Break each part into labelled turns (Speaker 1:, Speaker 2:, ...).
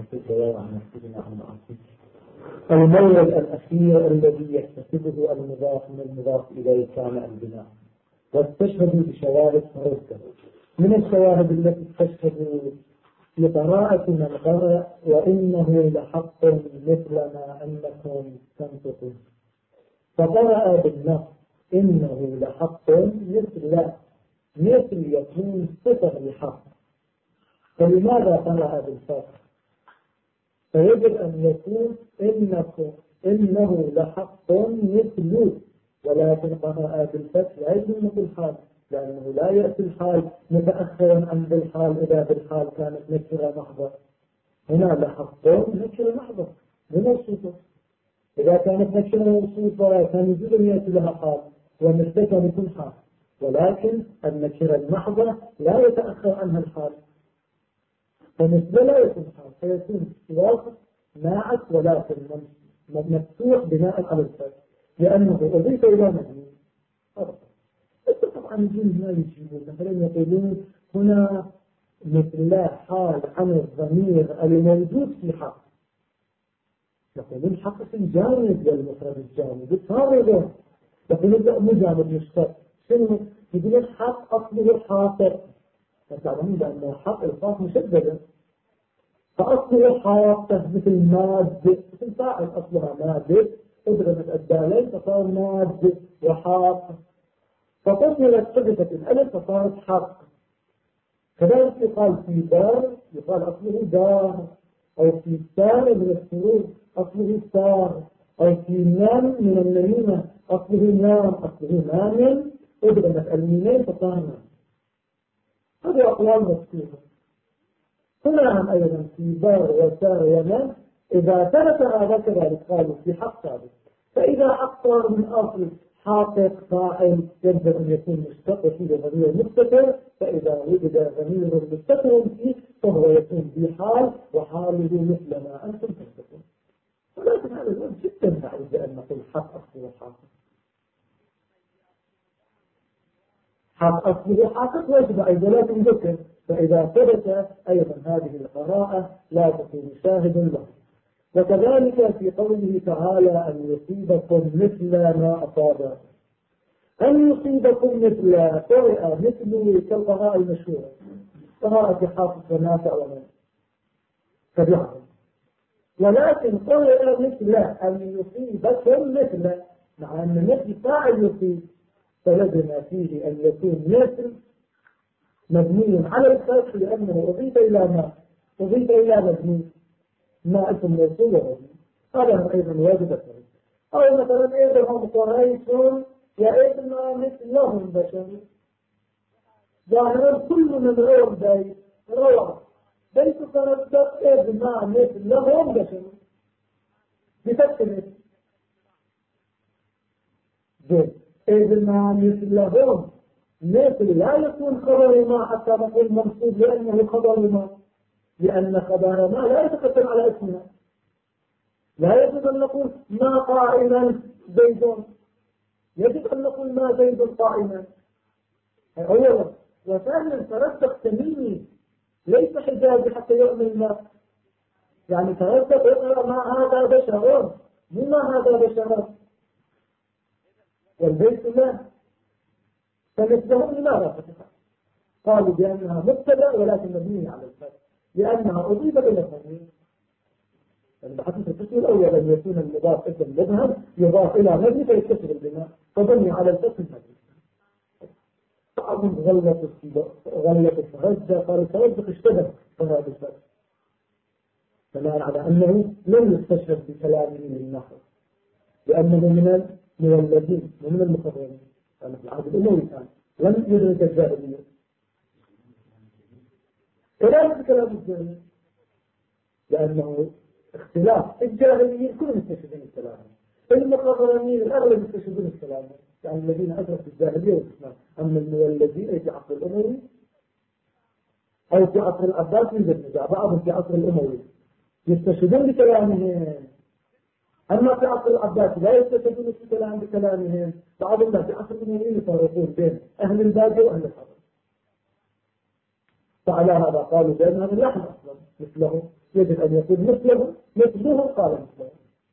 Speaker 1: نفسك وعن نفسنا عن معصيك. المولد الأخير الذي يكتسبه المضاف من المضاف إليه كان البناء، واستشهدوا بشواهد فرده. من الشواهد التي استشهدوا لقراءة من قرأ وإنه لحق مثل ما أنكم تنطقون، فقرأ بالنص إنه لحق مثل يكون صفة لحق، فلماذا قرأ بالفتح؟ فيجب أن يكون إنه لحق مثل، ولكن قرأ بالفتح لا يجب بالحال، لأنه لا يأتي الحال متأخرا عن بالحال إذا بالحال كانت نكرة محضة. هنا لحق نكرة محضة بموصوفة، إذا كانت نكرة موصوفة كان يجب أن يأتي لها حال ومثلتها بكل حال، ولكن النكرة المحضة لا يتأخر عنها الحال، فمثل لا يكون حال، فيكون واقع ناعت ولكن مفتوح بناء على الفتح لأنه أضيف إلى مجنون. طبعا الجن ما يجيبون، مثلا يقولون هنا مثل لا حال عن الضمير الموجود في حق، يقولون حق اسم جامد والمفرد الجامد صار، يقولون لا مو جامد مشتق، شنو يقولون حق أصله حاطر، فتعلمون بأن حق الخاص مشددة، فأصله حاطر مثل مادة، مثل فاعل أصلها مادة أضربت الدالين فصار مادة وحاطر، فقتلت حدثت الألف فصارت حق. كذلك يقال في دار يقال أصله دار، أو في سار من السرور أصله سار، أو في نام من النميمة أصله نام، أصله نام أضربت الميمين فصار نام. هذه أقوال مذكورة. هنا أيضا في دار وسار ونام إذا ثبت كذلك قالوا في حق ثابت، فإذا أكثر من أصل حاقق فاعل يجب أن يكون مشتق فيه ضمير مستتر، فإذا وجد ضمير مستتر فيه فهو يكون بحال وحاله مثل ما أنتم تنطقون. ولكن هذا الأمر جدا بعيد أن نقول حق أصله حاقق، حق أصله حاقق ويجب أيضا لا تنذكر، فإذا ثبت أيضا هذه القراءة لا تكون شاهد له. وكذلك في قوله تعالى أن يصيبكم مثل ما أصاب، أن يصيبكم مثل قرئ مثل كالقراءة المشهورة قراءة حافظ ونافع ومن تبعهم، ولكن قرئ مثل أن يصيبكم مثل، مع أن مثل فاعل يصيب، فلزم فيه أن يكون مثل مبني على الفتح لأنه أضيف إلى ما أضيف إلى مبني ما اسم موصول ومبني، هذا أيضا واجب الفرق. أو مثلا إذا هم قريتم يئدنا مثلهم بشر، ظاهرا كل من روى بيت روى بيت تردد إذنا مثلهم بشر بفتح مثل جد إذنا مثلهم، مثل لا يكون خبر ما حتى نقول منصوب لأنه خبر ما، لأن خبر ما لا يتقدم على اسمنا، لا يجب أن نقول ما قائما زيد، يجب أن نقول ما زيد قائما أولا، وثانيا ترسخ تميمي ليس حجازي حتى يؤمن ما، يعني ترسخ يقرأ ما هذا بشر مما هذا بشر، والبيت لا، فمثلهم لماذا فتح؟ قالوا بأنها مبتدأ ولكن مبنية على الفتح لأنها أضيفت إلى الضمير، يعني بحثت القسم الأول أن يكون المضاف اسم مبهم يضاف إلى مبني فيكتسب البناء فبني على الفتح المبني. بعضهم غلط الترجع، قالوا الترجع اشتبه هنا بالفتح، بناء على أنه لم يستشهد بكلامه للنحو لأنه من الذين ومن المقررين، كان في العهد الأموي كان لم يدرك الجاهلية. كذلك كلام الجاهلية لأنه اختلاف الجاهليين كلهم يستشهدون الكلام، المقررين الأغلب يستشهدون الكلام، يعني الذين أدركوا الجاهلية والإسلام. أما المولدين في عصر الأموي أو في عصر العباس يوجد نزاع، بعضهم في عصر الأموي يستشهدون بكلامهم، أما في عصر العباس لا يستشهدون بكلامهم، بعضهم لا. في عصر الأموي يفرقون بين أهل البادية وأهل الحضر، فعلى هذا قالوا بأن هذا اللحن أصلا مثله يجب أن يكون مثله قال مثله،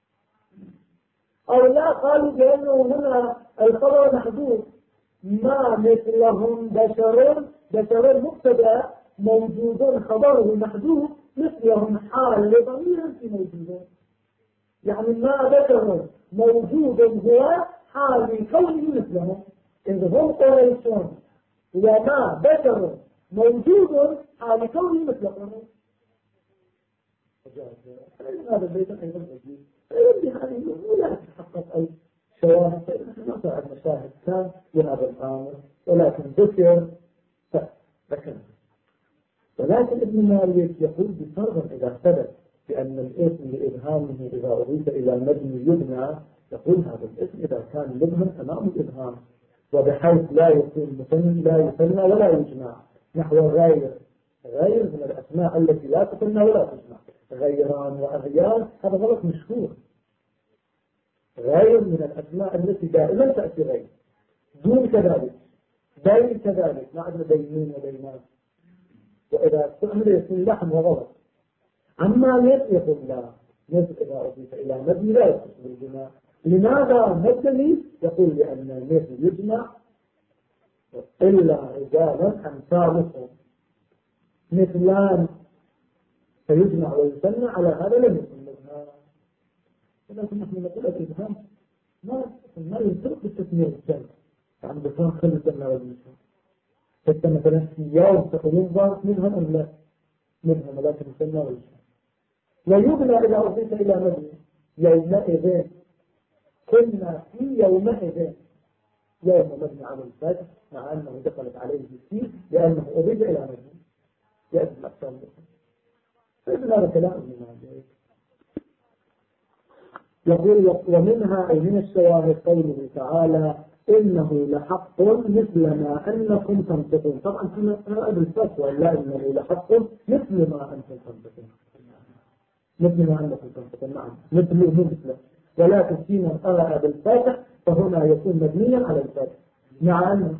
Speaker 1: أو لا قالوا بأنه هنا الخبر محدود، ما مثلهم بشر مبتدأ موجود خبره محدود، مثلهم حال لضمير في موجودين، يعني ما بشر موجود هو حال كونه مثلهم، إذ هم قريشون، وما بشر موجود حال كونه مثلهم. هذا البيت أيضا مجيد، يعني ولا تتحقق أي شواهد، فإنه ما صار مشاهد كان لهذا الأمر، ولكن ذكر فذكر. ولكن ابن مالك يقول بفرض إذا ثبت بأن الاسم لإبهامه إذا أضيف إلى مبني يبنى، يقول هذا الاسم إذا كان مبهم تمام الإبهام، وبحيث لا يكون مثنى لا يثنى ولا يجمع، نحو غير من الأسماء التي لا تثنى ولا تجمع، غيران وأغيار، هذا غلط مشهور. غير من الأسماء التي دائما تأتي غير، دون كذلك، دين كذلك، ما عندنا دينين ودينان، وإذا استعمل يكون لحم وغلط. أما يقول لا، مثل إذا أضيف إلى مبني لا يتصل بالجماع. لماذا مبني؟ يقول لأن المثل يجمع إلا رجالا أمثالكم، مثلان فيجمع ويسمى، على هذا لم يكن مبهام. ولكن نحن نقول الإبهام ما ينطلق بالتسمية الجمع، يعني بفهم خل الجمع والمثال. حتى مثلا في يوم تقولون ظاهر مبهم أم لا؟ مبهم، ولكن يسمى والجمع. ويبنى إذا أضيف إلى مبني يومئذ، كنا في يومئذ، يوم مبني على الفتح مع أنه دخلت عليه السين لأنه أضيف إلى مبني يأتي الأقسام بكم. فإذن هذا كلام ابن مالك. يقول ومنها أي من الشواهد قوله تعالى إنه لحق مثل ما أنكم تنطقون. طبعا هذا الفتوى لا إنه لحق مثل ما أنكم تنطقون، مثل ما أنكم تنطقون، نعم مثل، ولكن فيما قرأ بالفتح فهنا يكون مبنيا على الفتح مع أنه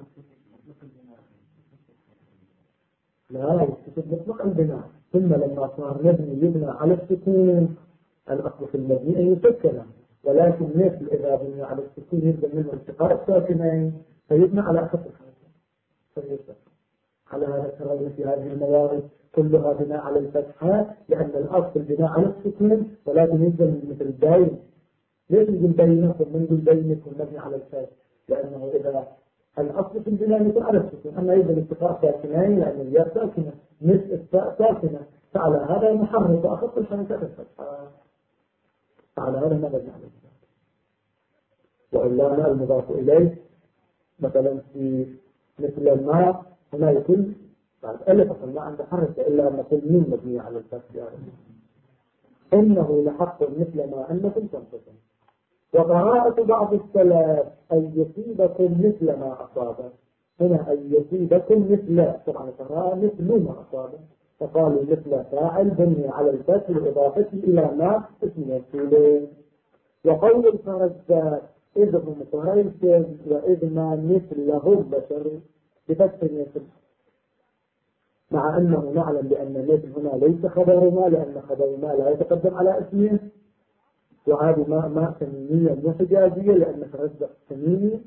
Speaker 1: لا يكتب مطلق البناء، ثم لما صار مبني يبنى على السكون، الأصل في المبني أن يسكن، ولكن مثل إذا بني على السكون يبدأ منه التقاء الساكنين فيبنى على أخف الحركة فيسكن. على هذا ترون في هذه الموارد كلها بناء على الفتحات، لأن الأصل البناء على السكون، ولكن يبدأ مثل الدين، ليش يقول بينكم من يقول بينكم مبني على الفتح؟ لأنه إذا الأصل في البناء يكون على السكون، أما يبدأ الاتقاء ساكنين لأن الياء ساكنة مثل التاء ساكنة، فعلى هذا محرك وأخف الحركات الفتحات، على هذا ما بني على الفتح. وإلا ما المضاف إليه مثلا في مثل الماء هنا يكون بعد ألف ما عنده حركة إلا أن نقول مين مبني على الفتح يعني. إنه لحق مثل ما أنكم تنطقون. وقراءة بعض السلف أن يصيبكم مثل ما أصابه، هنا أن يصيبكم مثل، طبعا قراءة مثل ما أصابه، فقالوا مثل فاعل بني على الفتح لإضافته إلى ما اسم مسؤولين. وقول الفرزدات إذ هم قريش وإذ ما مثلهم بشر بفتح مثل، مع أنه نعلم بأن مثل هنا ليس خبر ما، لأن خبر ما لا يتقدم على اسمه، وهذه ما تميمية مو حجازية لأن فرزدق تميمي،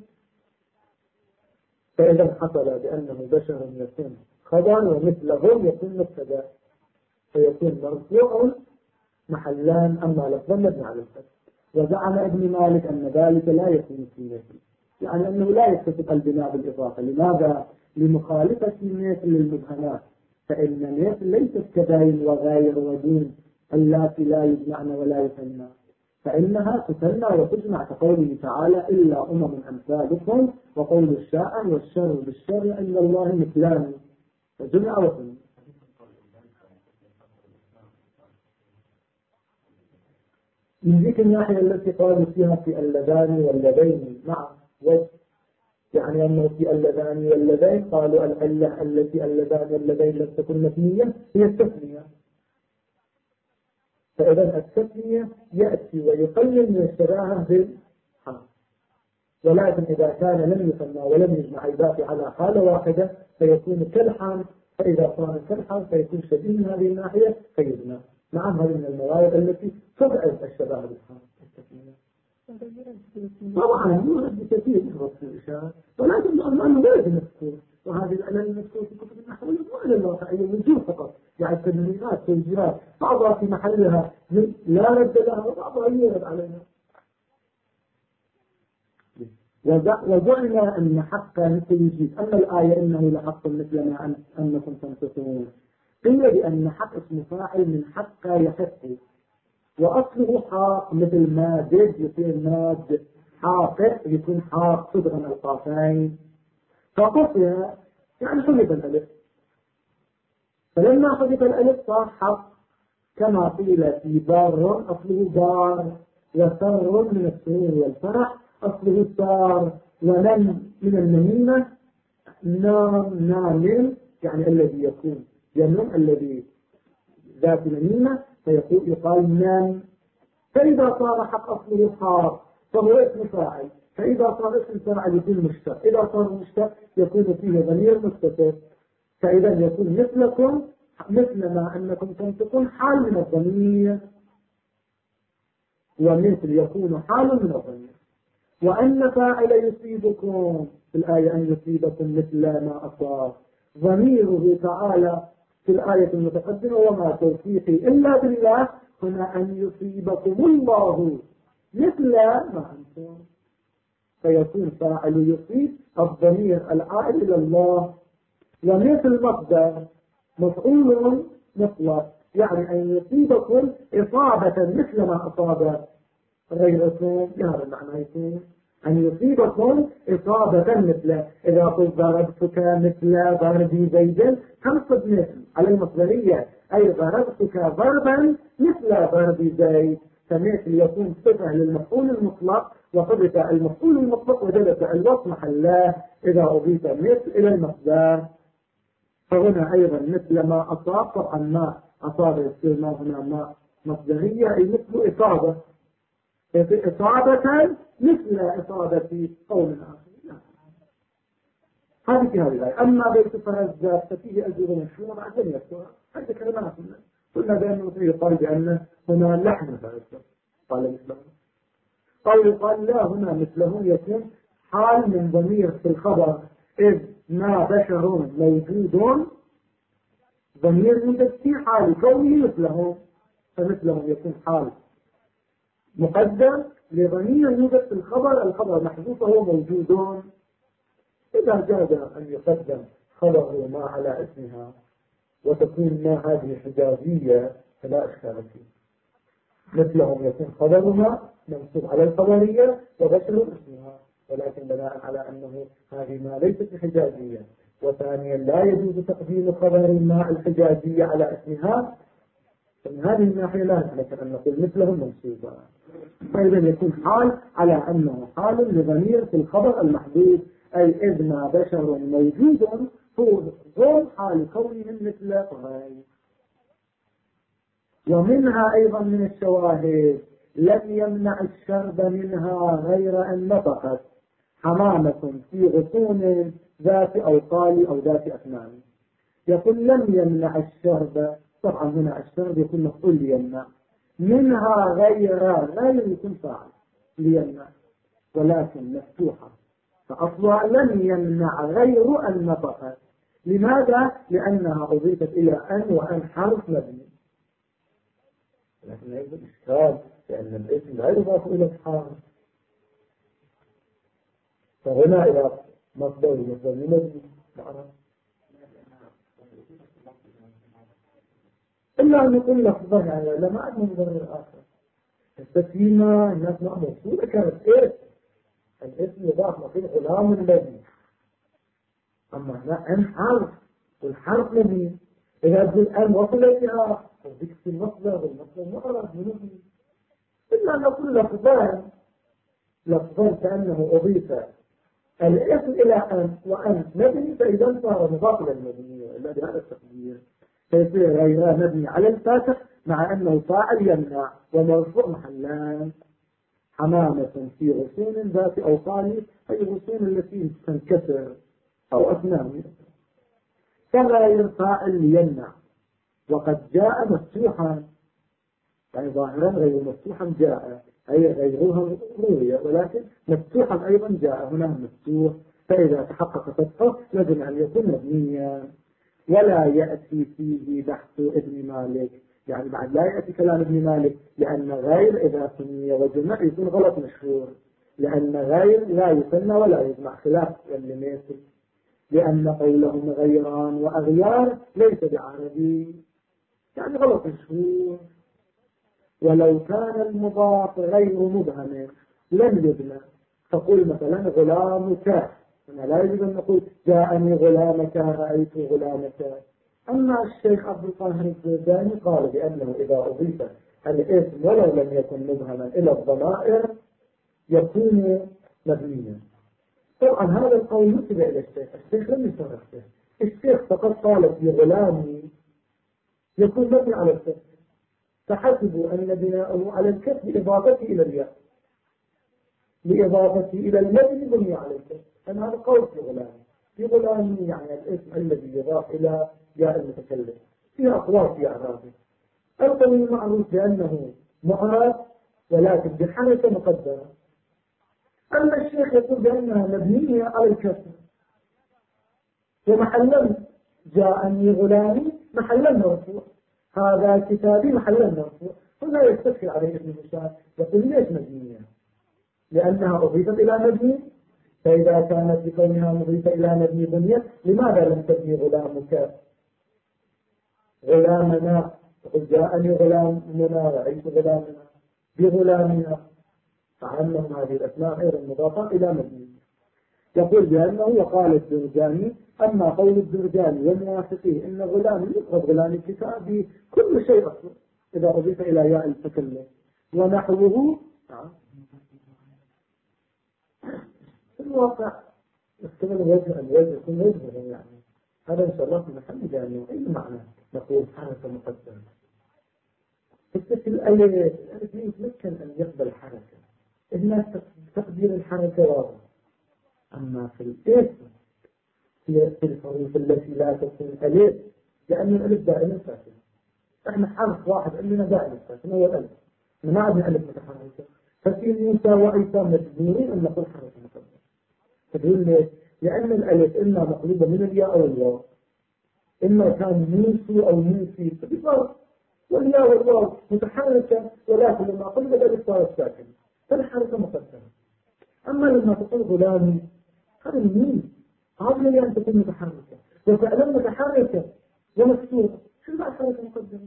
Speaker 1: فإذا حصل بأنه بشر يكون خبر ومثلهم يكون مبتدا فيكون مرفوع محلان أما لفظا مبني على الفتح. وزعم ابن مالك أن ذلك لا يكون في مثل، يعني أنه لا يكتسب البناء بالإضافة. لماذا؟ لمخالفة مثل للمبهمات، فإن مثل ليست كدين وغير ودين اللاتي لا يجمعن ولا يثنى، فإنها تثنى وتجمع كقوله تعالى إلا أمثالكم، وقول الشاعر والشر بالشر عند الله مثلان، فجمع وثنى. من ذيك الناحية التي قالوا فيها في اللذان واللذين مع وجه، يعني أنه في اللذان واللذين قالوا العلة التي اللذان واللذين لم تكن مبنية هي التثنية، فإذا التثنية يأتي ويقلل من الشباهة بالحمل، ولكن إذا كان لم يثنى ولم يجمع يباقي على حالة واحدة فيكون كالحمل فإذا صار كالحال فيكون شبيه من هذه الناحية فيبنى. نعم هذه من الموارد التي تضعف الشباب بالحال. طبعا يوجد بكثير من وقت الإشارة، ولكن أنه لا يجب مذكور، وهذه العلل المذكور في كتب النحو مو الواقعية الوجوه فقط، يعني التنوينات والتوجيهات بعضها في محلها لا رد لها وبعضها يرد عليها. وجعل أن حقا مثل يجيب. أما الآية إنه لحق مثل ما أنكم تنطقون، قيل بأن حق اسم فاعل من حق يحق، وأصله حاق مثل مادد يصير ماد، حاقق يكون حاق صدغا القافين، فقصر يعني حذف الألف، فلما حذف الألف صار حق، كما قيل في بار أصله بار، وسر من السرور والفرح أصله سار، ولن من النميمة نام نامل يعني الذي يكون ينم الذي ذات نميمة فيقول يقال نام. فإذا صار حق أصله حار فهو اسم فاعل، فإذا صار اسم فاعل يكون مشتق، إذا صار مشتق يكون فيه ضمير مستتر، فإذا يكون مثلكم مثل ما أنكم تنطقون حال من الضمير، ومثل يكون حال من الضمير. وأن فاعل يصيبكم في الآية أن يصيبكم مثل ما أصاب، ضميره تعالى في الآية المتقدمة وما توفيقي إلا بالله، هنا أن يصيبكم الله مثل ما أنتم، فيكون فاعل يصيب الضمير العائد إلى الله، ومثل مصدر مفعول مطلق يعني أن يصيبكم إصابة مثل ما أصاب غيركم، بهذا المعنى يكون أن يصيبكم إصابة مثل. إذا قلت ضربتك مثل ضربي زيدا تنصب مثل على المصدرية، أي ضربتك ضربا مثل ضربي زيد، فمثل يكون صفة للمفعول المطلق، وحدث المفعول المطلق وجدت الوصف محله إذا أضيف مثل إلى المصدر. فهنا أيضا مثل ما أصاب، طبعا ما أصاب يصير ما هنا ما مصدرية أي مثل إصابة، إصابة مثل إصابة قوم آخر. هذه في هذه الآية. أما بيت فرزات ففيه أجر مشهور بعد ذلك هذه كلمات قلنا بأنه يقال بأن هنا لحن فرزات قال مثله، أو يقال لا هنا مثله يكون حال من ضمير في الخبر، إذ ما بشر موجود ضمير يوجد في حال كونه مثلهم، فمثلهم يكون حال مقدم لضمير يوجد في الخبر، الخبر محذوف وهو موجود. إذا جاز أن يقدم خبره ما على اسمها وتكون ما هذه حجازية فلا إشكال فيه. مثلهم يكون خبرها منصوب على الخبرية وبشر اسمها، ولكن بناء على أنه هذه ما ليست حجازية، وثانيا لا يجوز تقديم خبر ما الحجازية على اسمها، فمن هذه الناحية لا نحن أن نقول مثلهم منصوبا. فإذا يكون حال على أنه حال لضمير في الخبر المحدود، أي إذ ما بشر موجود هو حال كونهم مثل غير. ومنها أيضا من الشواهد لم يمنع الشرب منها غير أن نطقت حمامة في غصون ذات أوصال أو ذات أسنان. يقول لم يمنع الشرب، طبعا هنا الشرب يكون مفعول ليمنع، منها غير يكون فاعل ليمنع، ولكن مفتوحة فأصلها لم يمنع غير أن نطقت. لماذا؟ لأنها أضيفت إلى أن، وأن حرف مبني، لكن يجب الإشكال لأن الاسم لا يضاف إلى الحرف، فهنا إلى مصدر مبني معنا إلا أن يقول لفظها يعني لما أدنى مبرر آخر. التسليمة الناس ما موصولة كانت إيه؟ الاسم يضاف مصير غلام الذي، أما هنا أن حرف والحرف مبني، إذا تقول أن وصل إليها وذكر المصدر والمصدر معرض منه، إلا أن يقول لفظان كأنه أضيف الاسم إلى أن وأن مبني، فإذا صار مضاف إلى المبني إلا بهذا التقدير، فيصير غيرها مبني على الفاتح مع أنه فاعل يمنع ومرفوع محلان. حمامة في غصون ذات أوصال، أي غصون التي تنكسر أو أسنان. كغير فاعل ليمنع، وقد جاء مفتوحا، يعني ظاهرا غير مفتوحا جاء، أي غيرها روية، ولكن مفتوحا أيضا جاء، هنا مفتوح، فإذا تحقق فتحه لازم أن يكون مبنيا. ولا يأتي فيه بحث ابن مالك، يعني بعد لا يأتي كلام ابن مالك، لأن غير إذا سمي وجمع يكون غلط مشهور، لأن غير لا يسمى ولا يجمع، خلاف اللي مثل، لأن قولهم غيران وأغيار ليس بعربي، يعني غلط مشهور. ولو كان المضاف غير مبهم لم يبنى، تقول مثلا غلامك، أنا لا يجب أن نقول جاءني غلامك رأيت غلامك. أما الشيخ عبد القاهر الزيداني قال بأنه إذا أضيف الاسم ولو لم يكن مبهما إلى الضمائر يكون مبنيا. طبعا هذا القول نسب إلى الشيخ لم يصرح به، الشيخ فقط قال في غلامي يكون مبني على الكسر، فحسبوا أن بناءه على الكسر بإضافته إلى الياء، بإضافته إلى المبني بني على الكسر. أنا هذا قول في غلامي، في غلامي يعني الاسم الذي يضاف إلى ياء المتكلم، فيها أقوال في أعرابه. القول المعروف بأنه معرب ولكن بحركة مقدرة. أما الشيخ يقول بأنها مبنية على الكسر، ومحلا جاءني غلامي محلا مرفوع، هذا كتابي محلا مرفوع، هنا يستدخل عليه ابن هشام يقول ليش مبنية؟ لأنها أضيفت إلى مبني، فإذا كانت بكونها مضيفة إلى مبني بنيت، لماذا لم تبني غلامك غلامنا؟ يقول جاءني غلامنا رأيت غلامنا بغلامنا، فعلم هذه الأسماء غير المضافة إلى مبني. يقول بأنه وقال الدرجاني، أما قول الدرجاني وموافقيه إن غلام يقرب غلام الكتاب كل شيء أصلا إذا أضيف إلى ياء المتكلم ونحوه، في الواقع يحتمل وجه الوجه يكون وجهه، يعني هذا إن شاء الله في محل يعني أي معنى نقول حركة مقدمة. في الألف يمكن أن يقبل حركة، إنها تقدير الحركة واضح. أما في الاسم في الحروف التي لا تكون ألف، لأن الألف دائما ساكنة، إحنا حرف واحد عندنا دائما ساكنة هو الألف، ما عندنا ألف متحركة. ففي موسى وعيسى مجبورين أن نقول حركة مقدمة. تقول ليش؟ لأن الألف إما مقلوبة من الياء أو الواو، إما كان موسى أو موسي فبالضبط، والياء والواو متحركة، ولكن لما قلب الألف صارت ساكنة فالحركة مقدمة. أما لما تقول غلامي هذا الميم قابل أن تكون متحركة، وفعلا متحركة ومكسورة، شو بعد حركة مقدمة؟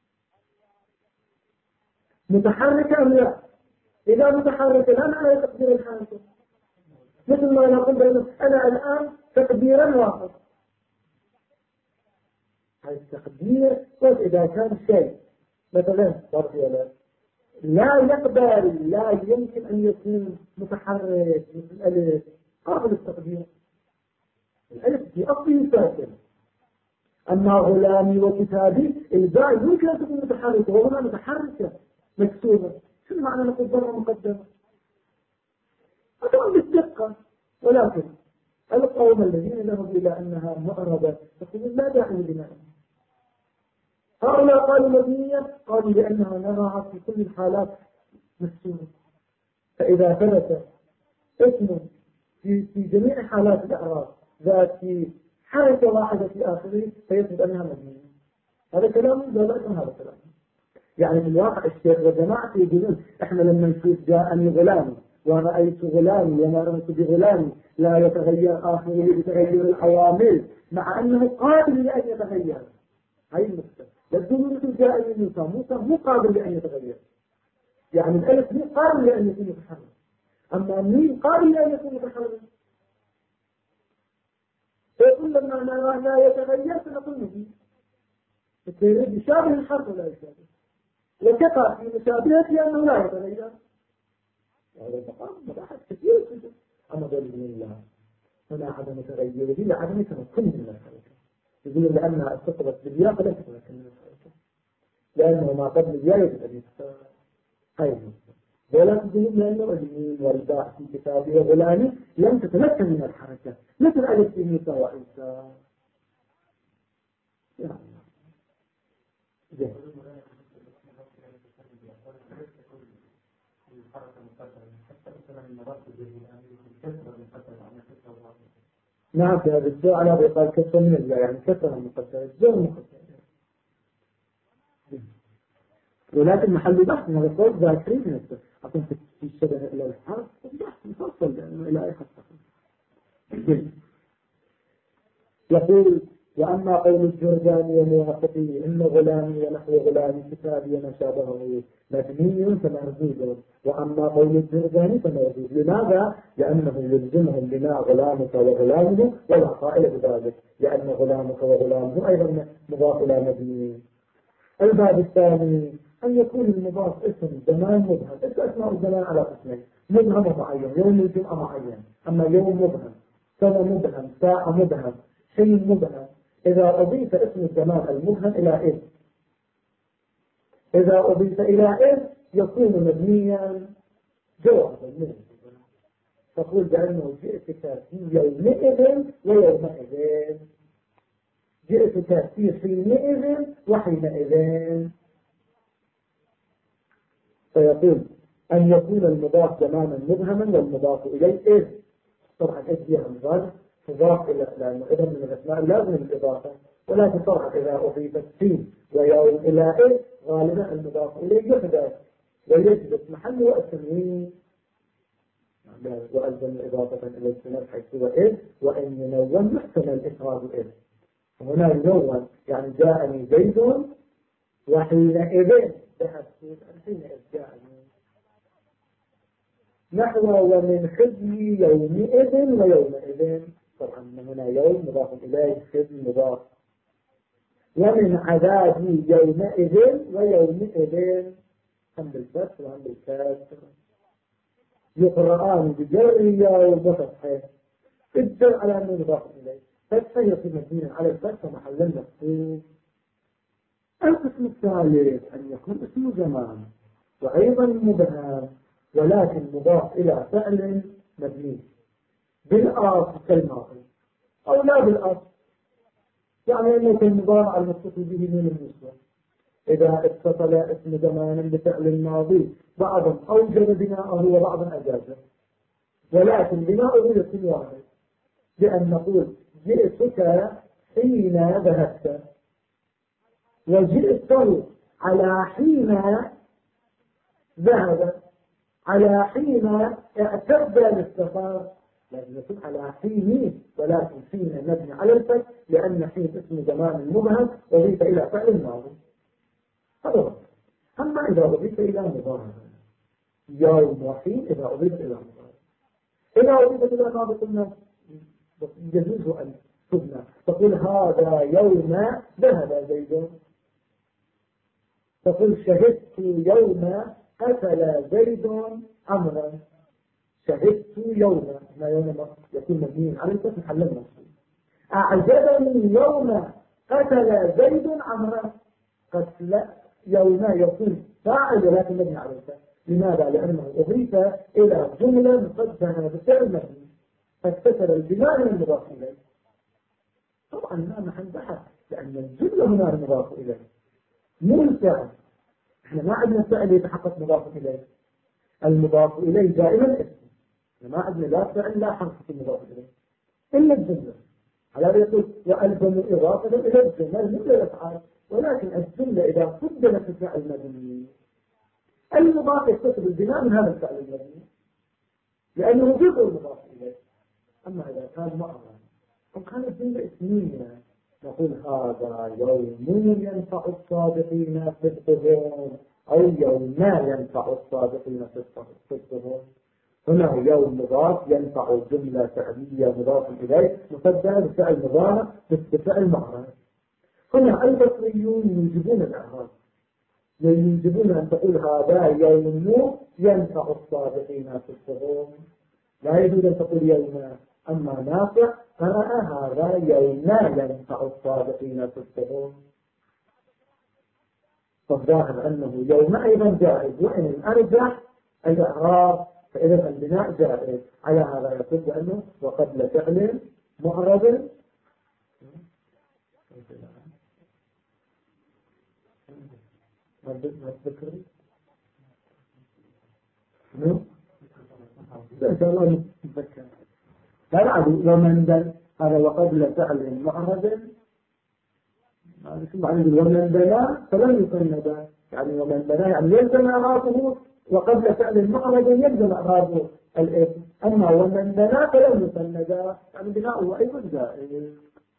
Speaker 1: متحركة أم لا؟ إذا متحركة لا معنى تقدير الحركة، مثل ما نقول بأنه أنا الآن تقديرا واحد، هذا التقدير بس إذا كان شيء مثلا لا يقبل، لا يمكن أن يكون متحرك مثل الألف، قابل التقدير، الألف في أصله ساكن. أما غلامي وكتابي الباء يمكن أن تكون متحركة، وهنا متحركة مكتوبة، شو معنى نقول ضرر مقدمة؟ أطبعا بالدقة، ولكن القوم الذين ذهبوا إلى أنها معربة يقولون لا داعي لنا. هؤلاء قالوا مبنية، قالوا لأنها نراها في كل الحالات مكتوبة، فإذا ثبت اسم في جميع حالات الأعراب ذات حركة واحدة في آخره فيثبت أنها مبنية. هذا كلام لا هذا كلام، يعني في الواقع الشيخ وجماعة يقولون إحنا لما نشوف جاءني غلامي ورأيت غلامي وما رأيت بغلامي لا يتغير آخره بتغير العوامل، مع أنه قابل لأن يتغير. هاي النقطة. يقولون مثل جاءني موسى مو قابل لأن يتغير، يعني الألف مو قابل لأن يكون متحرك، أما مين قابل لأن يكون متحرك. فيقول لما لا يتغير فنقول مبني، يشابه الحرف ولا يشابه، وكفى في مشابهته أنه لا يتغير. هذا المقام مباحث كثير كثير. أما قال من الله هنا عدم تغيره لعدم تمكن من الحركة، يقول لأنها اتصلت بالياء فلا تتمكن من الحركة، لأنه ما قبل الياء يجب أن يتغير. ولا تقولون لأنه الميم والباء في كتابه غلامي لم تتمكن من الحركة مثل ألف في موسى وعيسى. يعني جه. نعم في هذا السؤال على بيقال كثر من الله يعني كثر المقدرة غير مقدرة، ولكن محل بحث من هذا القول ذاكرين نفسه أكون في الشبه إلى الحرف بحث مفصل لأنه إلى أي حد. يقول وأما قول الجرجاني وموافقه إن غلامي ونحو غلامي كتابي وما شابهه مبني فمردود، وأما قول الجرجاني فمردود. لماذا؟ لأنه يلزمهم بناء غلامك وغلامه ولا قائل بذلك، لأن غلامك وغلامه أيضا مضاف إلى مبني. الباب الثاني أن يكون المضاف اسم زمان مبهم. أسماء الزمان على قسمين، مبهم ومعين، يوم الجمعة معين، أما يوم مبهم، سنة مبهم، ساعة مبهم، حين مبهم. إذا أضيف اسم الزمان المبهم إلى إيه؟ إذا أضيف إلى إيه يكون مبنيا جوابا منه. تقول بأنه جئتك في يومئذ ويومئذ، جئتك في حينئذ وحينئذ. فيقول أن يكون المضاف زمانا مبهما والمضاف إليه إيه؟ طبعا إيه فيها مضاف تضاف إلى لأنه إذا من الأسماء لازم الإضافة، ولكن طبعا إذا أضيفت في ويوم إلى إيه غالبا المضاف إليه يحدث ويثبت محله التنوين وألزم إضافة إلى السنة حيث هو إيه وإن ينون محتمل إفراد إيه. هنا ينون يعني جاءني زيد وحينئذ ذهبت حينئذ جاءني نحو ومن خزي يومئذ ويومئذ. طبعا هنا يوم مضاف إليه خزي مضاف. ومن عذابي يومئذ ويومئذ هم بالفتح وهم بالكسر يقرآن بجر يوم وفتحه الجر على أنه مضاف إليه فتحه يصير مبنيا على الفتح محل المقصود. القسم الثالث أن يكون اسم زمان وأيضا مبهم ولكن مضاف إلى فعل مبني بالأصل كالماضي أو لا بالأصل، يعني أنه كالمضارع المتصل به من النسبة. إذا اتصل اسم زمان بفعل الماضي بعضا أوجب بناءه وبعضا أجازه، ولكن بناءه يكون واحد، بأن نقول جئتك حين ذهبت وجئته على حين ذهب، على حين اعتد للسفر، لازم يكون على حين، ولكن حين مبني على الفتح لأن حين اسم زمان مبهم أضيف إلى فعل الماضي. هذا. أما إذا أضيف إلى مضارع يوم وحين إذا أضيف إلى مضارع، إذا أضيف إلى ماضي قلنا يجوز أن تبنى تقول هذا يوم ذهب زيد، تقول شهدت يوم أكل زيد عمرا، شهدت يوم ما يوم يكون مبني على الفتح محل المقصود. أعجبني يوم قتل زيد عمرا، قتل يوم يكون فاعل ولكن مبني على الفتح. لماذا؟ لأنه أضيف إلى جملة مقدمة بفعل مبني فاكتسب البناء من المضاف إليه. طبعا ما محل بحث لأن الجملة هنا المضاف إليه مو الفعل. احنا ما عندنا فعل يتحقق مضاف إليه، المضاف إليه دائما اسم، ما عندنا لا فعل لا حرف في المضاف إليه إلا الجملة. على يقول وألزم إضافة إلى الجملة مثل الأفعال، ولكن الجملة إذا قدمت الفعل المبني المضاف يكتسب البناء من هذا الفعل المبني لأنه جزء المضاف إليه. أما إذا كان معرض أو كانت الجملة اسمية نقول هذا يوم ينفع الصادقين صدقهم أو يوم ما ينفع الصادقين صدقهم. هنا يوم مضاف ينفع جملة فعلية مضاف إليه مصدر بفعل مضارع بفعل معرض. هنا البصريون يوجبون الإعراب، يوجبون أن تقول هذا يوم ينفع الصادقين صدقهم، لا يجوز أن تقول يوم. أما نافع قرأ هذا يوم ينفع الصادقين صدقهم، فالظاهر أنه يوم أيضا جائز، وإن أرجح الإعراب فإذا البناء جائز. على هذا يقول بأنه وقبل فعل معرض ما تذكري إن شاء الله نتذكر. لا نعد ومن بل هذا وقبل فعل معرض ومن بنى فلم يسند يعني ومن بنى يعني يلزم إعرابه وقبل فعل معرض يلزم إعرابه الاسم. أما ومن بنى فلم يسند يعني بناؤه أيضا جائز.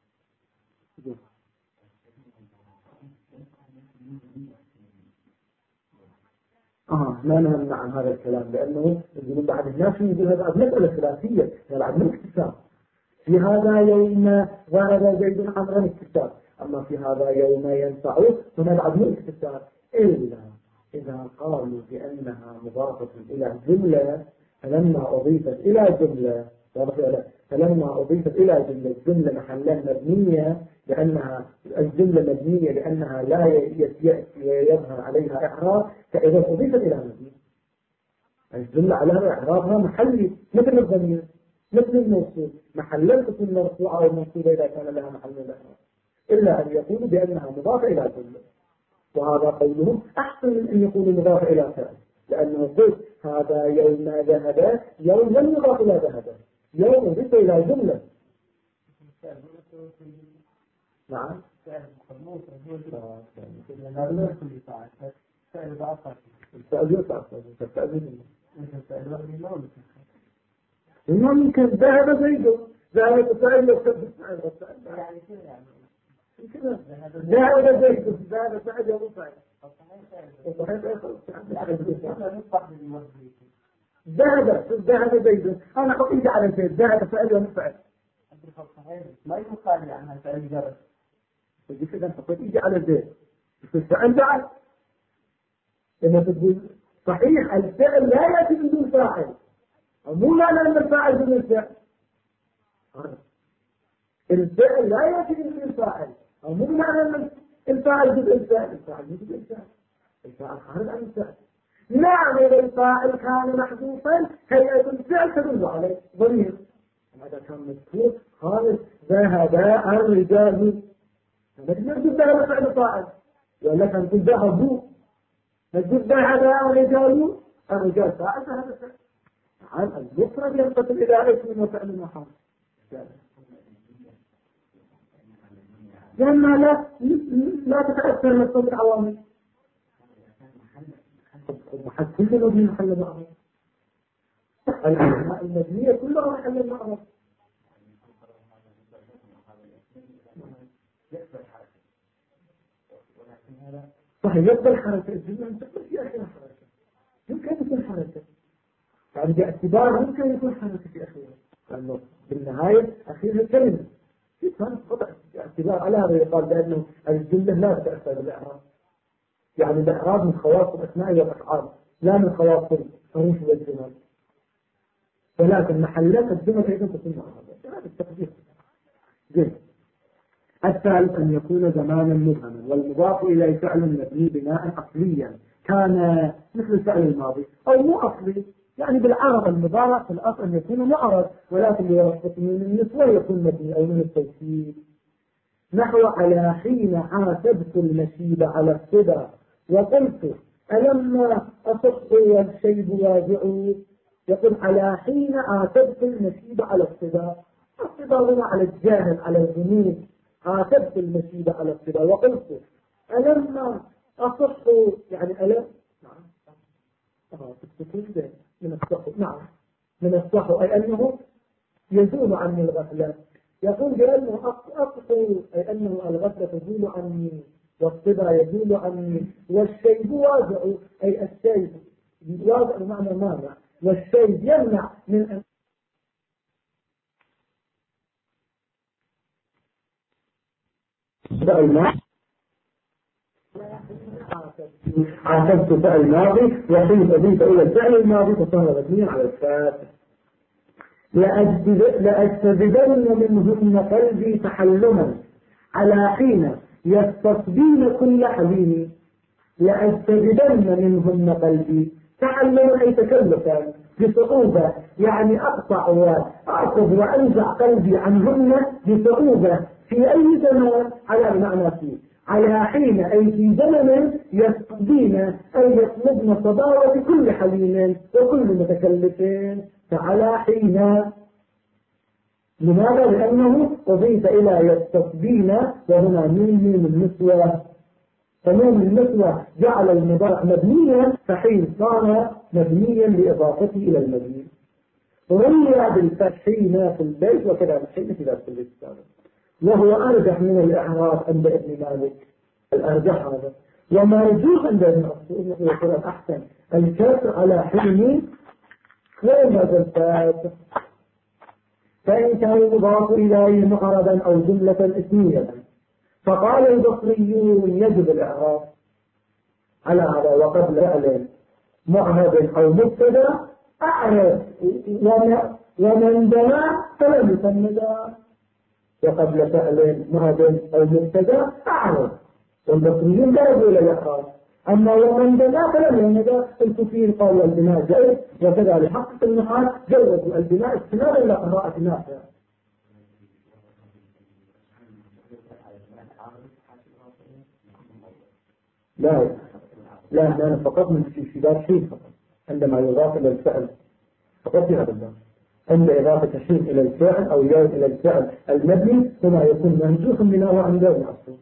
Speaker 1: لا نمنع عن هذا الكلام لأنه يقولون بعد الناس يقول هذا مسألة خلافية بعد من اكتساب. في هذا يوم ضرب زيد عمرا اكتساب، أما في هذا يوم ينفعه هنا بعد من اكتساب إلا إذا قالوا بأنها مضافة إلى جملة فلما أضيفت إلى جملة فلما أضيفت إلى جملة الجملة محلا مبنية لأنها الجملة مبنية لأنها لا يظهر عليها إعراب، فإذا أضيفت إلى مبنية الجملة عليها إعرابها محلي مثل الضمير مثل الموصول محلا تكون مرفوعة أو منصوبة إذا كان لها محل من الإعراب، إلا أن يقولوا بأنها مضافة إلى جملة. وهذا قولهم أحسن من أن يقولوا مضافة إلى فعل، لأنه قلت هذا يوم ذهب يوم لم يضاف إلى ذهب يوم أضيف إلى جملة. نعم ما ممكن ذهب زيد ذهب فعل يعني كذا ذهب زيد ذهب فعل يوم فعل ذهب زيد أنا أقيد على زيد ذهب فعل يوم فعل
Speaker 2: ما يقال عنها فعل جرس
Speaker 1: تجي كذا تقول إيجي على زيد الفعل جعل لما تقول صحيح الفعل لا يأتي من دون فاعل مو معنى أن الفاعل بدون الفعل الفعل لا يأتي من دون فاعل مو معنى أن الفاعل بدون الفعل الفاعل بدون الفعل الفاعل خارج عن الفعل. نعم إذا الفاعل كان محذوفا هيئة الفعل تدل عليه ضمير هذا كان مذكور خالص ذهب الرجال نقول ذهب فعل فاعل ولا كان نقول ذهبوا نقول ذهب الرجال فاعل ذهب فعل عن المفرد ينقسم إلى اسم وفعل وحرف لأنها لا تتأثر من صوت العوامل محل كل مبني محل معرض الأسماء المبنية كلها محل معرض صحيح يقبل حركة الجملة تقبل في أخيرا حركة يمكن يكون حركة يعني باعتبار يمكن يكون حركة في أخيرا لأنه بالنهاية أخيرا الكلمة في كانت قطع باعتبار على هذا يقال بأنه الجملة لا تأثر بالإعراب يعني الإعراب من خواص الأسماء والأفعال لا من خواص الحروف والجمل ولكن محلات الجمل أيضا تكون معرضة هذا التقدير جيد. الثالث أن يكون زمانا مبهما والمضاف إلى فعل مبني بناء أصليا كان مثل الفعل الماضي أو مو أصلي يعني بالعرض المضارع في الأصل أن يكون معرض ولكن يرفض من النسوة يكون مبني أو من التوكيد نحو على حين عاتبت المشيب على الصدى وقلت ألما أصح والشيب واجع يقول على حين عاتبت المشيب على الصدى الصدى هنا على الجاهل على الجنود عاتبت المشيب على الصدى وقلت ألما أصح يعني ألم من الصح نعم من الصح أي أنه يزول عني الغفلة يقول بأنه أصحو أي أنه الغفلة تزول عني والصبا يزول عني والشيب واجع أي الشيب واجع بمعنى مانع والشيب يمنع من أن عاتبت فعل ماضي وحين أضيف إلى الفعل الماضي فصار مبنيا على الفاتح لأجتذبن منهن قلبي تحلما على حين يستصبين كل حليم لأجتذبن منهن قلبي تحلما أي تكلفا بصعوبة يعني أقطع وأعقب وأنزع قلبي عنهن بصعوبة في أي زمان على المعنى فيه على حين أي في زمن يستقدين أي يطلبن صداوة كل حليم وكل متكلف فعلى حين. لماذا؟ لأنه أضيف إلى يستقدين وهنا ميم النسوة، فميم النسوة جعل المضارع مبنيا فحين صار مبنيا لإضافته إلى المبني. رمي بالفتحين في البيت وكذا الحين في ذات الإسلام، وهو أرجح من الإعراب عند ابن مالك الأرجح هذا، ومرجوح عند ابن مسعود يقول الأحسن الكسر على حين وما الفاتح، فإن كان يضاف إليه معربا أو جملة اسمية. فقال البصريون يجب الإعراب على هذا وقبل فعل معرب أو مبتدا أعرب، ومن دنا فلم يسمى، وقبل فعل معرب أو مبتدا أعرب، والبصريون ذهبوا إلى الإعراب. أما ومن دنا فلم يسمى، الكوفيين قالوا البناء جائز، وكذا لحق النحاة جوزوا البناء استنادا إلى قراءة نافع. لا فقط من في باب حين فقط، عندما يضاف إلى الفعل فقط في هذا الباب، عند إضافة حين إلى الفعل أو يوم إلى الفعل المبني هنا يكون منسوخ بناء عن باب الأصل.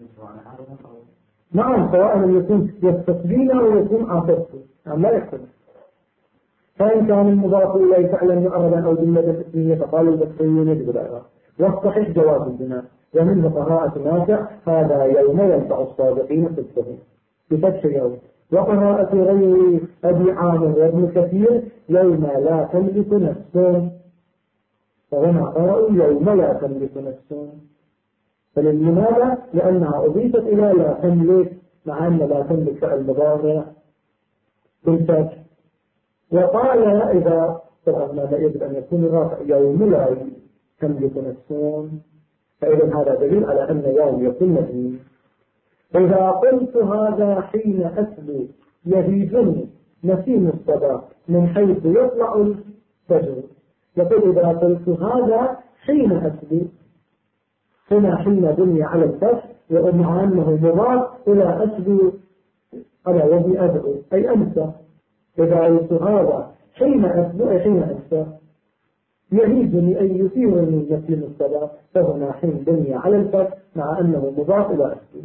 Speaker 1: نعم، سواء يكون يستقبلنا أو يكون عاطفته، يعني لا يختلف. فإن كان المضاف إليه فعلا معربا أو جملة اسمية فقال البصريون يجب الإعراب، والصحيح جواز البناء، ومنه قراءة نافع هذا يوم ينفع الصادقين في الصدق بفتح يوم، وقراءة غير أبي عامر وابن كثير يوم لا تملك نفس، فهنا قرأوا يوم لا تملك نفس. فلماذا؟ لأنها أضيفت إلى لا تملك، مع أن لا تملك فعل مضارع بالفتح. وقال إذا طبعا ماذا يجب أن يكون الرافع يوم لا تملك نفسون، فإذا هذا دليل على أن يوم يكون مبني. إذا قلت هذا حين أسلو يهيجني نسيم الصباح من حيث يطلع الفجر، يقول إذا قلت هذا حين أسلو، هنا حين بني على الفتح ومع أنه مضاف إلى أسلو على وجه أدعو أي أمسى. إذا قلت هذا حين أسلو أي حين أمسى يهيجني أي يثيرني نسيم الصباح، فهنا حين بني على الفتح مع أنه مضاف إلى أسلو.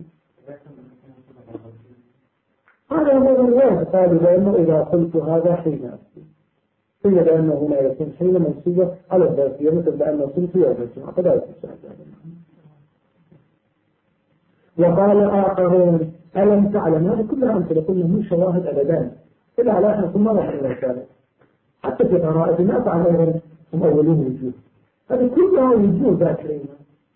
Speaker 1: هذا هو الرواية، قالوا بأنه إذا قلت هذا حين أسلو هي بأنه هنا يكون حين منسوبة على الذاتية، مثل بأنه صنف يوجد كذلك. وقال آخرون ألم تعلم، هذه كلها أمثلة قلنا من شواهد أبدان إلا لا نحن ما رأي ذلك، حتى في قراءة ما فعلهم هم أولون وجوه، هذه كلها وجوه ذاكرين.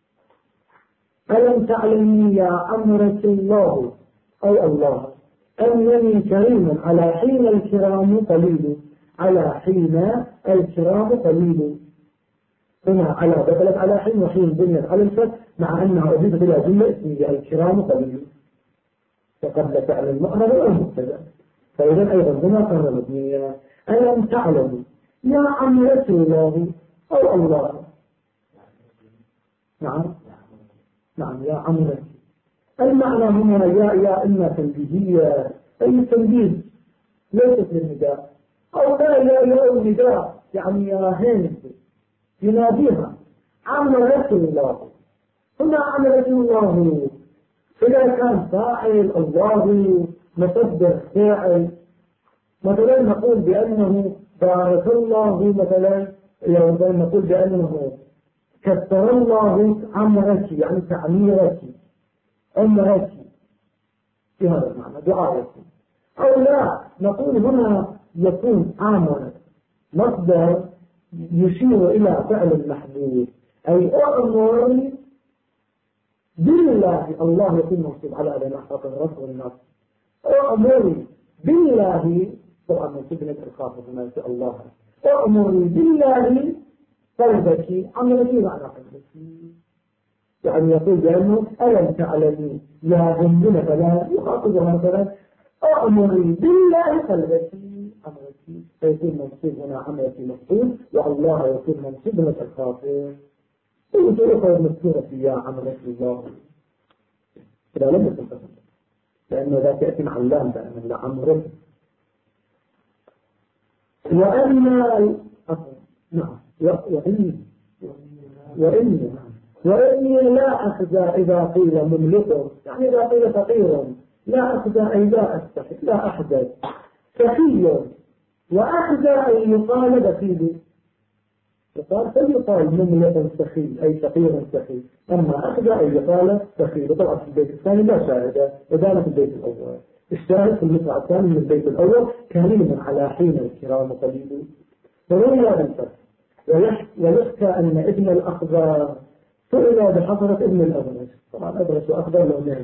Speaker 1: ألم تعلمي يا أمرة الله أو الله أنني كريم على حين الكرام قليل، على حين الكرام قليل. هنا على بدلت على حين وحين بنيت على الفتح مع أنها أضيفت إلى جملة اسمية الكرام قليل، وقبل فعل المؤمن والمبتدا، فإذا أيضا هنا كان مبنيا. ألم تعلم يا أمرة الله أو الله، نعم يا أمرة. المعنى هنا يا إما تنبيهية أي تنبيه ليست للنداء، أو لا يا النداء يعني يا هند يناديها عملت الله. هنا عملت الله إذا كان فاعل الله مصدر فاعل، مثلا نقول بأنه بارك الله، مثلا نقول بأنه كثر الله عمرك يعني تعميرك عمرك في هذا المعنى دعائك. أو لا نقول هنا يكون عامر مصدر يشير إلى فعل المحدود، أي أمر بالله، الله يكون منصوب على أدنى حق الرفع والنصب، أمر بالله طبعا منصوب لك الخافض هنا في الله، أمر بالله قلبك عملك معنى قلبك، يعني يقول بأنه ألم تعلمي يا هند مثلا يخاطبها مثلا أمر بالله قلبك عملك، فيكون منصوب هنا عملك مفعول، والله يكون منصوب لك الخافض. وتأخذ مذكورة يا عملك الله. إذا لم يكن قسم، لأنه ذات يأتي مع اللام دائما لعمره. وإني لا أخزى إذا قيل مملك، يعني إذا قيل فقير، لا أخزى أي لا أستحي، لا أحزن. سخي، وأخزى أن يقال بخيل، يقال فليقال مملك سخي أي فقير سخي، أما أخزى أن يقال بخيل. طبعا في البيت الثاني لا شاهد، ودام في البيت الأول. الشاهد في المقطع الثاني من البيت الأول: كريم على حين الكرام قليل. وروي بالفتح. ويحكى أن ابن الأخضر سئل بحضرة ابن الأبرش، طبعا أبرش وأخضر لونين،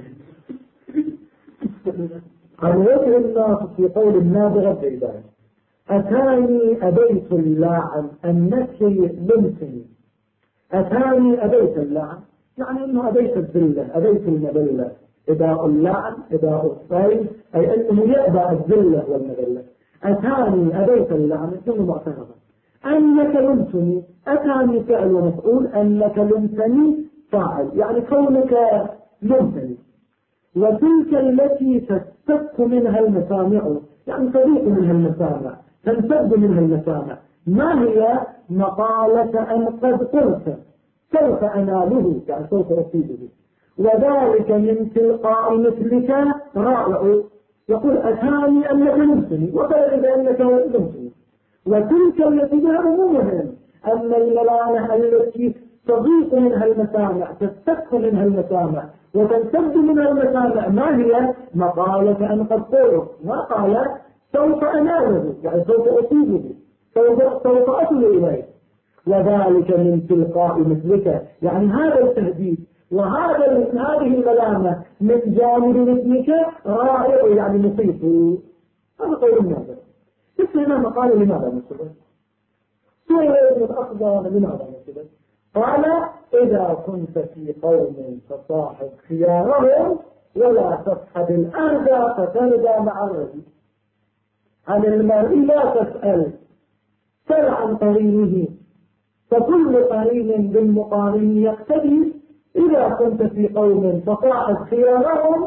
Speaker 1: عن وجه الناس في قول النابغة الزيدان: أتاني أبيت اللاعن النسي لمسني. أتاني أبيت اللعن، يعني أنه أبيت الذلة، أبيت المذلة. إداء اللعن إداء الصيد، أي أنه يأبى الذلة والمذلة. أتاني أبيت اللعن ثم معتنظا. أنك لمسني، أتاني فعل ومفعول، أنك لمسني فاعل، يعني كونك لمسني. وتلك التي تستك منها المسامع، يعني تضيق منها المسامع، تنسد منها المسامع. ما هي؟ مقالة أن قد قلت سوف أناله، يعني سوف أصيبه. وذلك من تلقاء مثلك رائع، يقول أتاني أنك لمسني، وقال بأنك لمسني. وتلك التي بها عمومهم، أما الملامح التي تضيق منها المسامع، تستك منها المسامع وتنسد منها المسامع، ما هي؟ مقالة أن قد قلت، ما قال سوف أناله، يعني سوف أصيبه، سوف أصل إليه. وذلك من تلقاء مثلك، يعني هذا التهديد هذه الملامة من جانب مثلك رائع، يعني مصيب. هذا قول الناظر. الإمام قال لماذا نسبت؟ سئل ابن الأخضر لماذا نسبت؟ قال إذا كنت في قوم فصاحب خيارهم ولا تصحب الأرض فتردى مع الرجل. عن المرء لا تسأل، سل عن قرينه، فكل قرين بالمقارن يقتدي. إذا كنت في قوم فصاحب خيارهم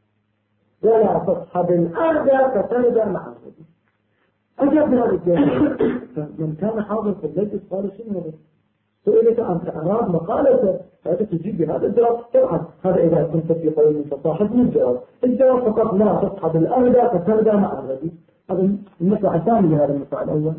Speaker 1: ولا تصحب الأرض فتردى مع الرجل. أجاب هذا الجانب. من كان حاضر في الليل قال شنو هذا؟ سئلت عن إعراب مقالته، فأنت تجيب بهذا الجواب. طبعا هذا إذا كنت في قوم فصاحب من الجواب فقط لا تصحب الأرض فتردى مع الرجل. هذا المسألة الثاني لهذا المسألة الأول.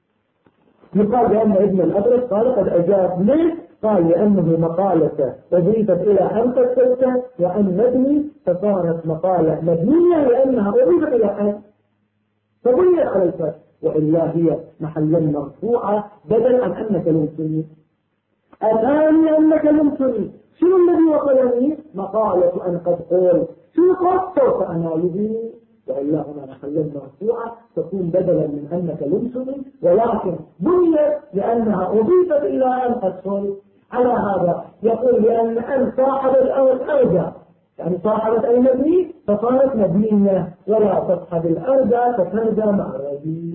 Speaker 1: يقال بأن ابن الأبرز قال قد أجاب ليه؟ قال لأنه مقالته أضيفت إلى أن تسلسة وأن مبني، فصارت مقالة مبنية لأنها أضيفت إلى أن، فبنيت على الفتح، وإلا هي محلا مرفوعة بدل عن أنك لمسني. أتاني أنك لمسني، شنو الذي وصلني؟ مقالة أن قد قول، شنو قد سوف أناله؟ وإلا هنا محلا مرفوعة تكون بدلا من أنك لمسني، ولكن بنيت لأنها أضيفت إلى أن قد قول. على هذا يقول لأن صاحبت الأرجع، يعني صاحبت أي مبني فصارت مبنية، ولا تصحب الأرض فتردى مع الرجل.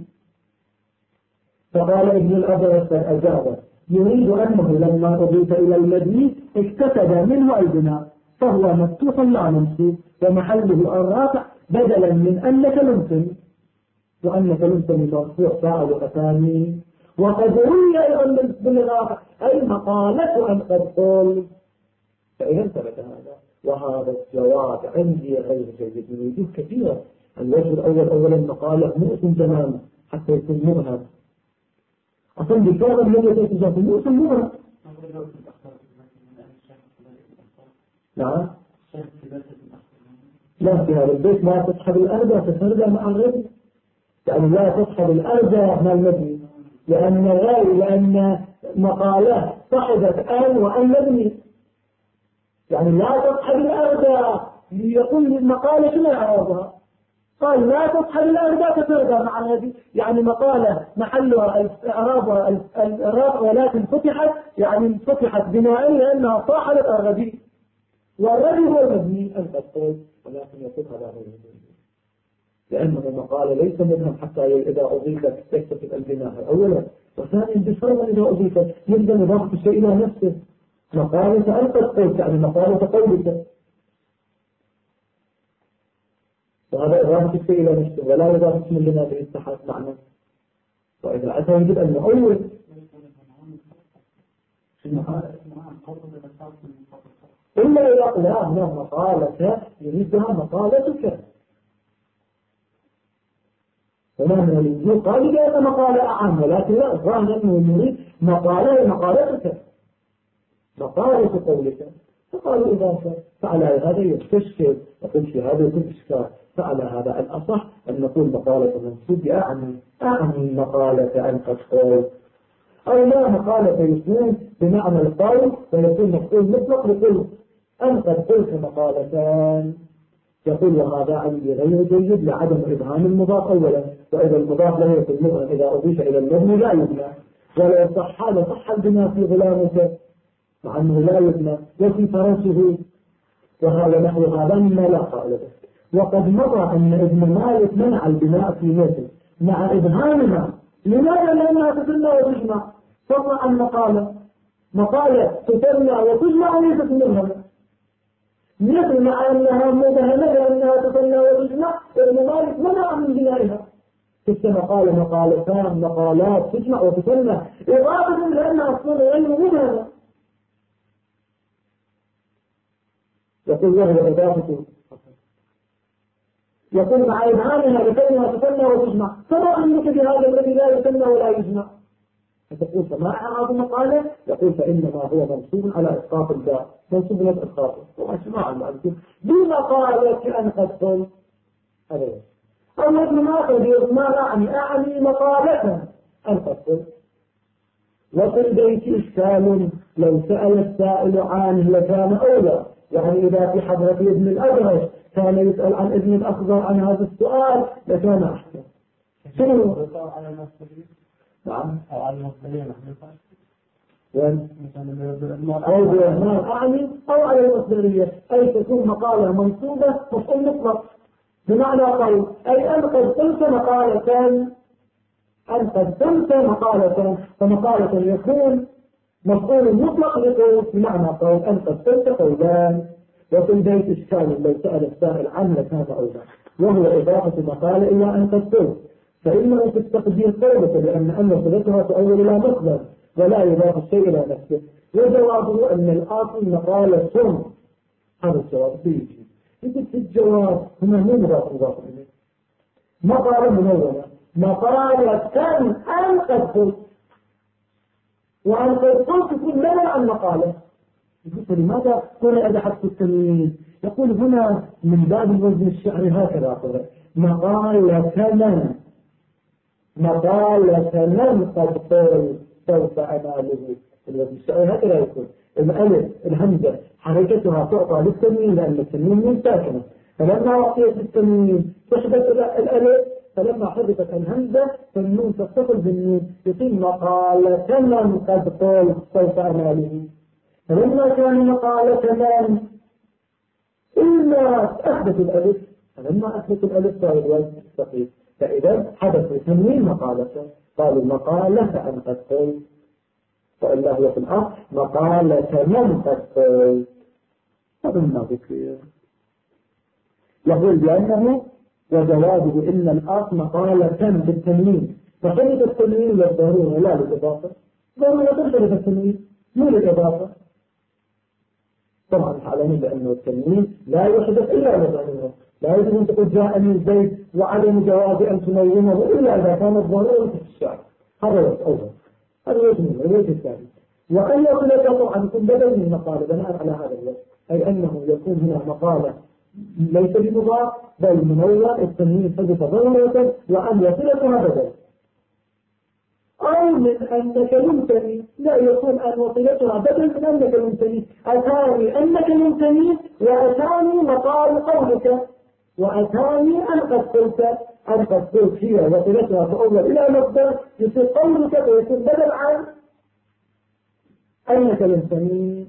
Speaker 1: فقال ابن الأبرز فأجاب يريد أنه لما أضيف إلى المبني اكتسب منه البناء، فهو مفتوح لا منصوب، ومحله الرافع بدلا من أنك لمسن، وأنك لمسن مرفوع فاعل وأتاني. وقد روي أيضا بالرافع أي مقالة أن قد قل، فإذا ثبت هذا. وهذا الجواب عندي غير جيد من وجوه كثيرة. الوجه الأول أولا مقالة مؤسن تماما حتى يكون مغنى، أصلا بفعلا لم يتجاه مؤسن مغنى. نعم لا، في هذا البيت لا تصحب الأرض فتردى مع الرجل، يعني لا تصحب الأرض مع المبني، لأن مقالة صحبت أن وأن مبني، يعني لا تصحب الأرض. يقول المقالة شنو إعرابها؟ قال لا تصحب الأرض فتردى مع الرجل، يعني مقالة محلها إعرابها الرفع ولكن فتحت، يعني فتحت بناء لأنها صاحبت الرجل، والرجل هو المبني القصير، ولكن يقول هذا هو المبني لأنه مقالة ليس منهم حتى إذا أضيفت تكتفي البناء أولا، وثانيا بفرضا إذا أضيفت يبدأ إضافة الشيء إلى نفسه. مقالة أنت قلت، يعني مقالة قولك. إضافة الشيء إلى نفسه ولا إضافة اسم لما به اتحاد معنى. وإذا أتى يجب أن نؤول إلا إذا لا مقالة يريدها مقالتك. وما من الوجود قال جاءت مقالة أعم، ولكن لا ظاهر أنه يريد مقالتك مقالة قولك. فقالوا إضافة، فعلى هذا يستشكل يقول في هذا يكون إشكال. فعلى هذا الأصح أن نقول مقالة منصوب أعني مقالة أن قول، أو لا مقالة يكون بمعنى القول ويكون مفعول مطلق يقول أن قلت مقالتان. يقول وهذا عندي غير جيد لعدم إبهام المضاف أولا، وإذا المضاف له يكون مبهم إذا أضيف إلى المبني لا يبنى، ولا يصح البناء في غلامك مع أنه لا يبنى، وفي فرسه وهذا نحو هذا مما لا قائل به. وقد مضى أن ابن مالك منع البناء في مثل مع إبهامها. لماذا؟ لأنها تثنى وتجمع، فضلا عن مقالة تثنى وتجمع وليست مبهمة، مثل مع أنها مبهمة لأنها تثنى وتجمع. ابن مالك منع من بنائها، تلك مقالتان مقالات تجمع وتثنى إضافة لأنها أصلا غير مبهمة. يقول وهو إضافة، يقول مع إبهامها لكونها تثنى وتجمع. فما عندك بهذا الذي لا يثنى ولا يجمع؟ فتقول فما أعرض مقالة؟ يقول فإنما هو منصوب على إسقاط الباء، منصوب على إسقاطه وأسماع المعلوم بمقالة أن قد قل أبدا. أو ابن ما أعني مقالة أن قد قل. وفي البيت إشكال لو سأل السائل عنه لكان أولى، يعني إذا في حضرة ابن الأدرج كان يسأل عن ابن الأخضر عن هذا السؤال لكان أحسن. شنو؟ نعم.
Speaker 2: أو على المصدرية محدثة.
Speaker 1: أو ما أعني أو على المصدرية، أي تكون مقالة منصوبة مفعول مطلق بمعنى قول، أي أن قد قلت مقالتان، فمقالة يكون مفعول مطلق لقول بمعنى قول أن قد قلت قولان. وفي البيت إشكال لو سأل السائل عنه لكان أولى، وهو إضافة مقالة إلى أن قد قلت، فإنه في التقدير قولة لأن صلتها تؤول إلى مصدر ولا يضاف الشيء إلى نفسه. وجوابه أن الآصل مقالة ثم. هذا الجواب بيجي يقول في الجواب هنا مو مضاف إليه، مقالة منونة، مقالة كان أن قد قلت، وأن قد قلت يكون لا عن مقالة. يقول لماذا هنا إذا حدث التنوين؟ يقول هنا من باب الوزن الشعري هكذا أقول مقالة من قد قل سوف أناله. الوزن الشعري هكذا يقول الألف الهمزة حركتها تعطى للتنوين لأن التنوين من ساكنة، فلما أعطيت التنوين تحدث الألف، فلما حدثت الهمزة فالنون تتصل بالنون يصير مقالة من قد قل سوف أناله. فلما كان مقالة من إلا أحدث الألف، فلما أحدث الألف صار الوزن ثقيل، فإذا حدث التنوين مقالة، قالوا المقالة أن قد قل، وإلا هو في الأصل مقالة من قد قل. هذا ما ذكر يقول بأنه وجوابه إن الأصل مقالة بالتنوين، فحدث التنوين للضرورة لا للإضافة، ضرورة تحدث التنوين مو للإضافة. طبعا تعلمون بأنه التنوين لا يحدث إلا للضرورة، لا يجب أن تقول جاءني البيت وعدم جواز أن تنومه إلا إذا كانت ضرورة في الشعر. هذا الأول، هذا الوجه الثاني. وأن يكون لك طبعا يكون بدل من مقالة بناء على هذا الوجه، أي أنه يكون هنا مقالة ليس بمضاف بل منون، التنوين حدث ضرورة وأن يصلتها بدل. أو من أنك ممتني، لا يكون أن وصلتها بدل من أنك ممتني، أتاني أنك ممتني وأتاني مقال قولك، وأتاني أن قد قلت هي وصلتها تؤول إلى مصدر يصير قولك ويكون بدل عن أنك ممتني.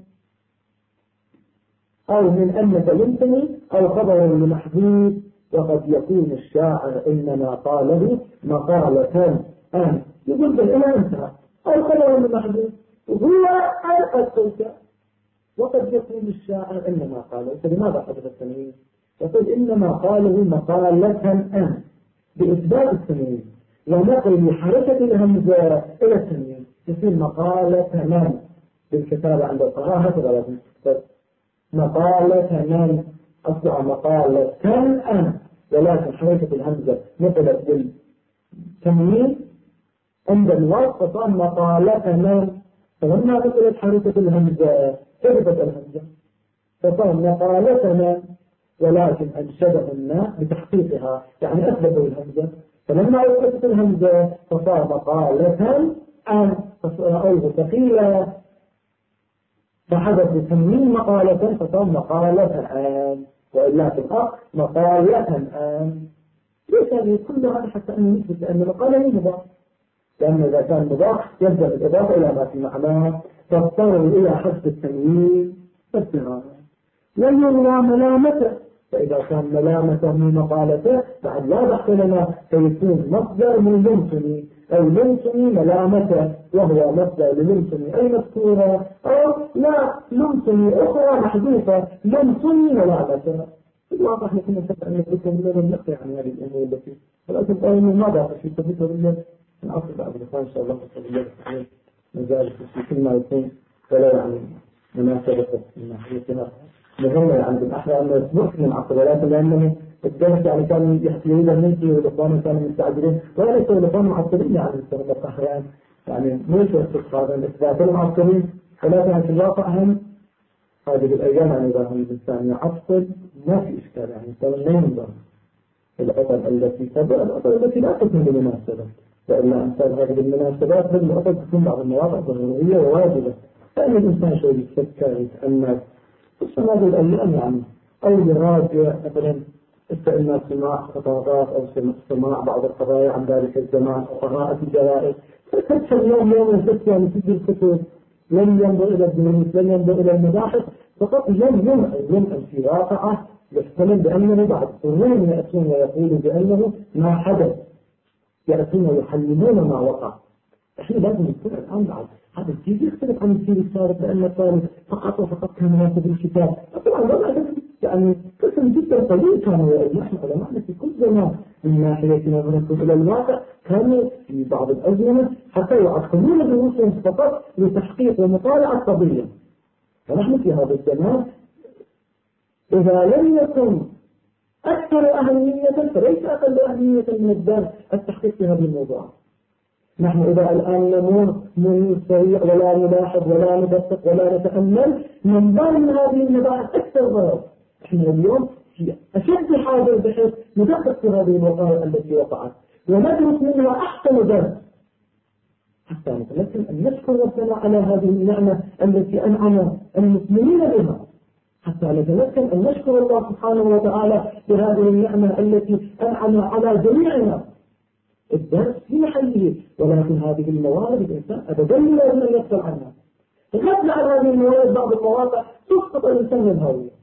Speaker 1: أو من أنك ممتني أو خبر لمحذوف، وقد يكون الشاعر إنما قاله مقالة أن يقول بالإله انتهى، أو خبر لمحذوف هو أن قد قلت، وقد يكون الشاعر إنما قاله. فلماذا حدث التنوين؟ يقول إنما قاله مقالة أن بإثبات التنوين ونقل حركة الهمزة إلى التنوين يصير مقالة من بالكتابة عند القراءة هكذا لازم مقالة من أصبح مقالة أن ولكن حركة الهمزة نقلت بالتنوين عند الوصف فصار مقالة من فلما نقلت حركة الهمزة ثبتت الهمزة فصار مقالة من ولكن أنشده الناس بتحقيقها يعني أثبتوا الهمزة فلما أثبتت الهمزة فصار مقالة أن فصار ثقيلة فحدث تنوين مقالة فصار مقالة أن وإلا في الأصل مقالة أن ليس هذه كل هذا حتى أن نثبت أن المقالة هي مضاف لأن إذا كان مضاف يبدأ بالإضافة إلى ما في معناه فاضطروا إلى حذف التنوين فالتنوين ويروى ملامته فإذا كان ملامته من مقالته بعد لا بحث لنا فيكون مصدر من لمسني أو لمسني ملامته وهو مصدر للمسني أي مذكورة أو لا لمسني أخرى محذوفة لمسني ملامته الواضح نحن نستطيع أن نذكر من النقطة عن هذه الأمور التي ولكن قائمة ما ضاقت في تذكر من الأصل بعد الإخوان إن شاء الله نزال في كل ما يكون ولا يعني مناسبة من ناحيتنا مهمة يعني بالأحرى أن يصبح من عصر ولكن لأنه الدرس يعني كان يريد أن ينتهي والإخوان كانوا مستعجلين وليس الإخوان معصرين يعني الأحيان يعني ليس هذا الإثبات المعصرين ولكن في الواقع هم هذه الأيام يعني إذا هم الإنسان يعصر ما في إشكال يعني سوى لا ينظر العطل التي تبع العطل التي لا تكون بمناسبة لأن أمثال هذه المناسبات هذه العطل تكون بعض المواضع ضرورية وواجبة فإن الإنسان شوي يتفكر يتأمل خصوصا هذه الأيام يعني أو يراجع مثلا استئناف سماع خطابات أو سماع بعض القضايا عن ذلك الزمان أو قراءة الجرائد فتكتب يوم يفتح يعني تجي الكتب لن ينظر إلى الدروس لن ينظر إلى المباحث فقط لن ينقل في واقعه يحتمل بأنه بعض قرون يأتون ويقولوا بأنه ما حدث يأتون ويحللون ما وقع احنا لازم نكون الآن بعد هذا الجيل يختلف عن الجيل السابق لأن الطالب فقط وفقط كان يناسب الكتاب طبعا يعني قسم جدا قليل كانوا نحن علماء في كل زمان من ناحية نظرتهم إلى الواقع كانوا في بعض الأزمنة حتى يعقلون دروسهم فقط لتحقيق ومطالعة قضية فنحن في هذا الزمان إذا لم يكن أكثر أهمية فليس أقل أهمية من الدرس التحقيق في هذه الموضوع نحن إذا الآن نمر من سريع ولا نلاحظ ولا ندقق ولا نتأمل ننظر من هذه المباحث أكثر ضرر احنا اليوم في أشد حاجة بحيث ندقق في هذه الوقائع التي وقعت وندرس منها أحسن درس حتى نتمكن أن نشكر ربنا على هذه النعمة التي أنعم المسلمين بها حتى نتمكن أن نشكر الله سبحانه وتعالى بهذه النعمة التي أنعم على جميعنا الدرس في محله ولكن هذه الموارد الإنسان أبدا لازم أن يغفل عنها غفل عن هذه الموارد بعض المواقع تسقط الإنسان من الهوية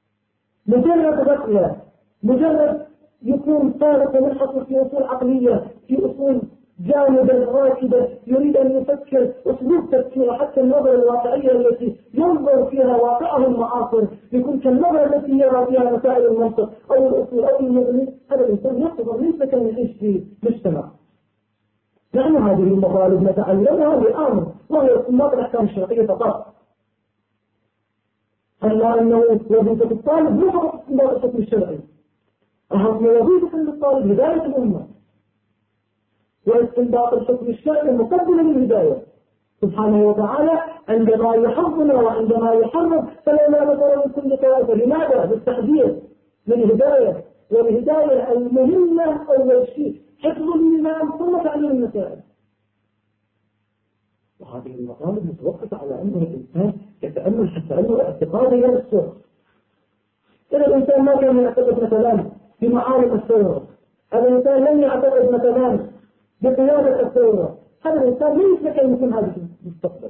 Speaker 1: مجرد غفلة مجرد يكون سارق ومنحصر في أصول عقلية في أصول جانبا راكبة يريد أن يفكر أسلوب تفكيره حتى النظرة الواقعية التي ينظر فيها واقعه المعاصر يكون كالنظرة التي يرى فيها مسائل المنطق أو الأصول أو المبني هذا الإنسان يقصد ليس كان يعيش في مجتمع نحن هذه المطالب نتعلمها لأمر وهي ما الأحكام الشرعية فقط ألا أنه وظيفة الطالب مو فقط استنباط الحكم الشرعي أهم وظيفة للطالب هداية الأمة واستنباط الحكم الشرعي مقدما للهداية سبحانه وتعالى عندما يحظنا وعندما يحرم فلا نظر من كل طائفة لماذا؟ بالتحذير للهداية والهداية المهمة أول شيء حفظ النظام ثم تعليم المسائل وهذه المطالب متوقفة على أنه الإنسان يتأمل حتى أنه اعتقاده ينصر إذا الإنسان ما كان يعتقد مثلا في معارف الثورة هذا الإنسان لم يعتقد مثلا بقيادة الثورة هذا الإنسان ليس كان يكون هذا في المستقبل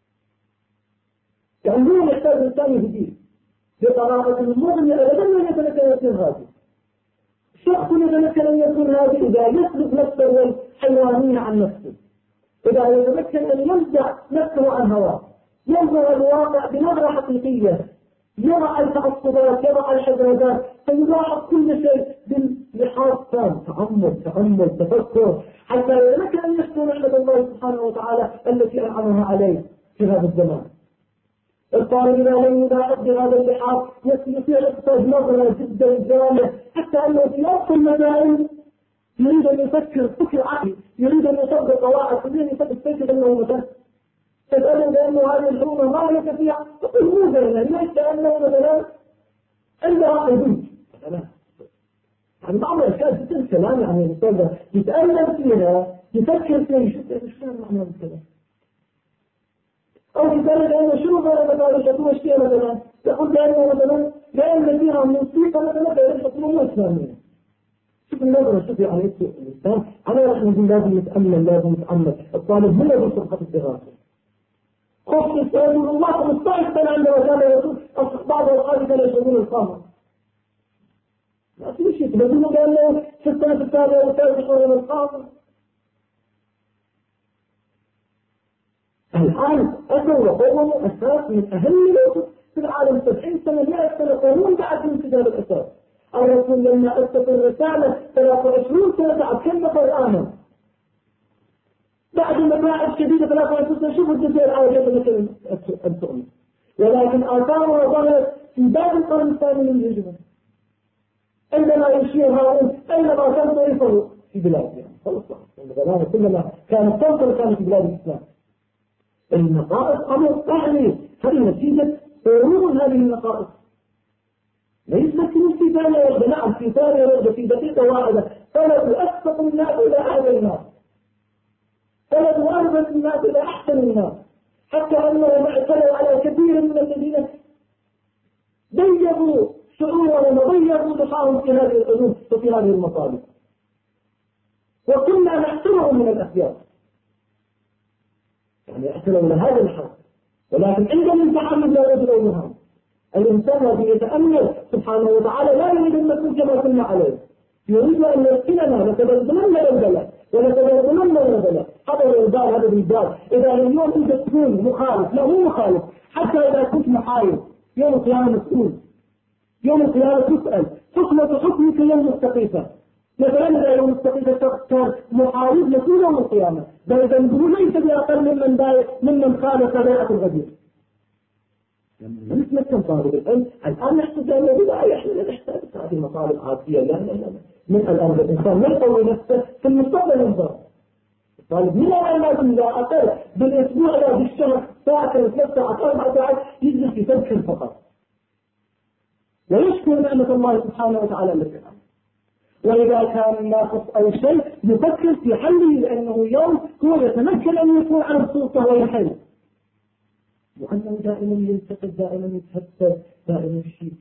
Speaker 1: يعني هو يحتاج الإنسان يهديه بطريقة المغنية أبدا ما يتمكن أن يكون هذا شخص يتمكن أن يكون هذا إذا يسلب نفسه والحيوانية عن نفسه إذا يتمكن أن ينزع نفسه عن هواه ينظر الواقع بنظرة حقيقية يضع التعصبات، يضع الحدادات، فيلاحظ كل شيء باللحاظ تام، تأمل تفكر، حتى يتمكن أن يشكر نعمة الله سبحانه وتعالى التي أنعمها عليه في هذا الزمان. الطالب إذا لم يلاحظ بهذا اللحاظ يصير يحتاج نظرة جدا جامدة، حتى أنه في أصل المسائل يريد أن يفكر فكر عقلي، يريد أن يطبق قواعد، يريد أن يفكر أنه مثلا تسأله بأنه هذه الحكومة ما هي فيها، تقول مو زينا، ليش؟ لأنه مثلا عندها حدود مثلا. يعني بعض الأشياء جدا كلام يعني الأستاذ يتأمل فيها، يفكر فيها، يشوف شو معنى كذا. أو يتأمل أنه شنو مثلا الحكومة اشتيها مثلا، يقول بأنه مثلا لأن فيها موسيقى مثلا غير الحكومة مو إسلامية. شوف النظرة، شوف يعني الإنسان. أنا نحن نقول لازم نتأمل، لازم نتأمل. الطالب هو ذو صفحة الدراسة. خص السؤال من الله 15 سنة عندما كان يقول بعض الأوقات كانوا يشربون الخمر. ما في شيء تبدونه بأنه في السنة الثانية والثالثة يشربون الخمر. الآن أثر وقوموا أساس من أهم الوقت في العالم. 70 سنة 100 سنة قانون بعد من كتاب الأساس. الرسول لما أسس الرسالة 23 سنة بعد كم نفر آمن. بعد متاعب شديدة 23 سنة شوفوا الجزائر العربية مثل التؤمن. ولكن آثارها ظهرت في بعد القرن الثاني من الهجرة. عندما يشير هؤلاء أينما كان طريقه في بلادنا. خلص كلما كانت تنصر كانت في بلاد الإسلام. النقائص أمر طاحني، هذه نتيجة قرون هذه النقائص. ليس في ثانية واحدة، نعم في ثانية واحدة، في دقيقة واحدة فلدوا أسبق الناس إلى أعلى الناس، فلدوا أربط الناس إلى أحسن الناس، حتى أنهم اعتلوا على كثير من الذين ضيقوا شعورهم وضيقوا دفاعهم في هذه العلوم وفي هذه المطالب، وكنا نحترهم من الأخيار. يعني اعتلوا لهذا الحد، ولكن عندما التحمل لا يجرؤ منها. الإنسان الذي يتأمل سبحانه وتعالى لا يريد أن نكون كما كنا عليه، يريد أن يسكننا نتبذلن للبلد ونتبذلن للبلد. هذا الإنسان هذا الإنسان إذا اليوم أنت تكون مخالف، لا مو مخالف، حتى إذا كنت محايد يوم القيامة مسؤول، يوم القيامة تسأل حكمة حكمك يوم السقيفة. مثلا إذا يوم السقيفة كان محارب مسؤول يوم القيامة، بل ذنبه ليس بأقل ممن خالف بيعة الغدير. لما نتمكن طالب العلم الآن نحتاج أنه لا يحمل نحتاج هذه المطالب عادية. لا من الآن الإنسان يقوي نفسه في المستقبل ينظر. الطالب من الآن لازم إذا أقل بالأسبوع لا بالشهر ساعة 3 ساعات 4 ساعات يجلس يفكر فقط ويشكر نعمة الله سبحانه وتعالى التي عنه. وإذا كان ناقص أو شيء يفكر في حله، لأنه يوم هو يتمكن أن يكون على السلطة ويحل، وأنه دائما يلتقط، دائما يتهتف، دائما يشيء.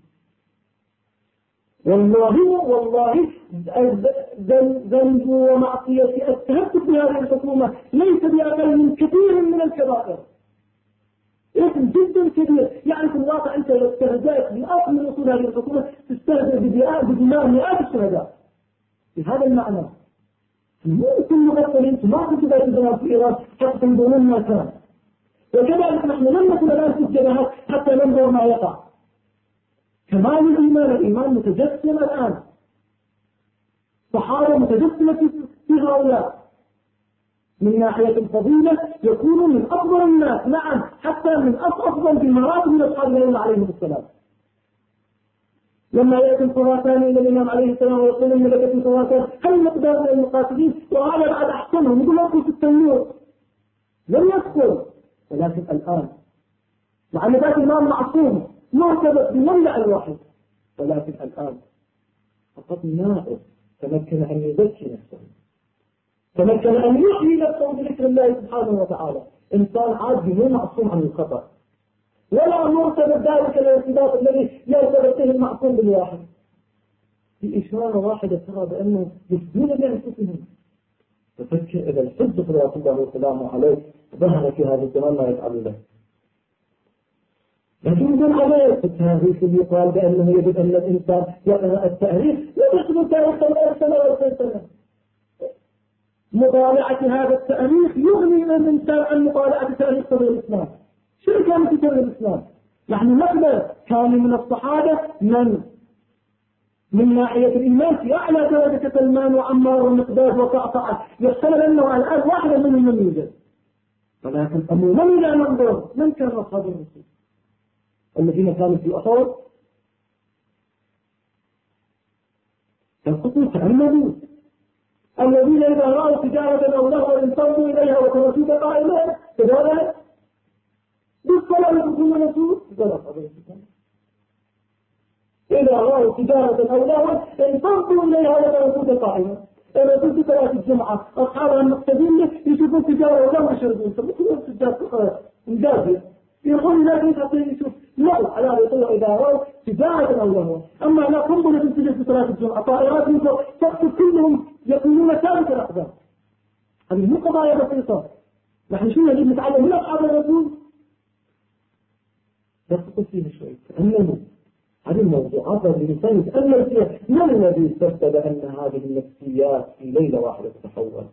Speaker 1: والله ذنب ومعصية التهتف بهذه الحكومة ليس بأقل من كثير من الكبائر، اسم جدا كبير. يعني في الواقع أنت لو استهزأت بأصل من أصول هذه الحكومة تستهزأ بدماء مئات الشهداء. بهذا المعنى ممكن نقول أنت ما كنت ذات الزمان في إيران حتى تنظرون ما كان، وكذلك نحن لم نكن الآن في الجبهات حتى ننظر ما يقع. كمال الإيمان متجسم الآن، صحابة متجسمة في هؤلاء. من ناحية الفضيلة يكونوا من أفضل الناس، نعم حتى من أفضل بمراتب من أصحاب النبي عليه السلام. لما يأتي الخراساني إلى الإمام عليه السلام ويقول إن لك في خراسان هل مقدار من المقاتلين، وهذا بعد أحسنهم يقول لكم في التنور لم يذكر. ولكن الآن مع أن ذات الإمام معصوم مرتبط بمولع الواحد، ولكن الآن فقط نائب تمكن أن يزكي نفسه، تمكن أن يحيي نفسه بذكر الله سبحانه وتعالى. إنسان عادي مو معصوم عن الخطأ، ولا مرتبط ذلك الارتباط الذي يرتبط به المعصوم بالواحد. في إشارة واحدة ترى بأنه يفدون بأنفسهم. تفكر إذا الحج صلوات الله وسلامه عليه ظهر في هذا الزمان ما يفعل له. لكن يقول عليه التاريخ اللي يقال بأنه يجب أن الإنسان يقرأ التاريخ ويحسب تاريخ 1000 سنة و2000 سنة. مطالعة هذا التاريخ يغني الإنسان عن مطالعة تاريخ صدر الإسلام. شو كان في صدر الإسلام؟ يعني مثلا كان من الصحابة من ناحية الإيمان في أعلى درجة سلمان وعمار ومقداد وقعقاع يحتمل أنه الآن واحدة منهم لم يوجد. ولكن عموما لا ننظر من كان أصحاب الرسول الذين كانوا في أحد يسقطوا تأملوا الذين إذا رأوا تجارة أو لهوا انصرفوا إليها وتركوك قائما كذلك بالصلاة يقولون رسول إذا رأوا تجارة أو لهوا انصرفوا إليها وتركوك قائما. إذا كنت صلاة الجمعة أصحاب المقتدين يشوفون تجارة أو لهوا يشربون فمثلون تجارة مجازية يقول لا يشوف لا على رسول إذا رأوا تجارة أو لهوا. أما لا تنظر في صلاة الجمعة طائرات تقصد كلهم يقولون ثابت الأقدام. هذه مو قضايا بسيطة. نحن شو نجد نتعلم من أصحاب الرسول يسقط فيه شوي تأملوا هذه الموضوعات التي الإنسان يتأمل فيها. ما الذي سبب أن هذه النفسيات في ليلة واحدة تتحول؟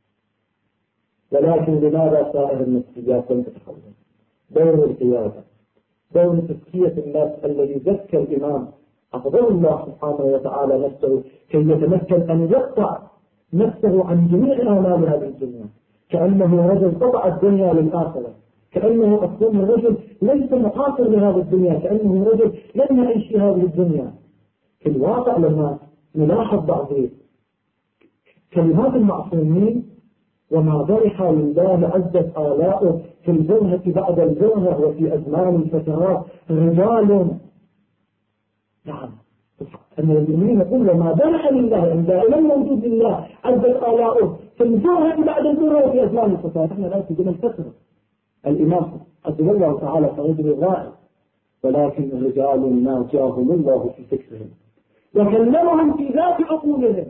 Speaker 1: ولكن لماذا سائر النفسيات لم تتحول؟ دور القيادة، دور تزكية الناس الذي زكى الإمام أفضل الله سبحانه وتعالى نفسه كي يتمكن أن يقطع نفسه عن جميع آمال هذه الدنيا، كأنه رجل قطع الدنيا للآخرة، كأنه أصلا رجل ليس محاصر لهذه الدنيا، كأنه رجل لن يعيش في هذه الدنيا. في الواقع لما نلاحظ بعض كلمات المعصومين وما ضرح لله عزت آلاؤه في الجوهة بعد الجوهة وفي أزمان الفترات رجال نعم أن المؤمنين يقول وما ضرح لله أن دائما موجود لله عزت آلاؤه في الجوهة بعد الجوهة وفي أزمان الفترات. احنا لا تجد الفترة الإمام عز الله تعالى فرجل الرائع، ولكن رجال ما جاهم الله في فكرهم وكلمهم في ذات عقولهم،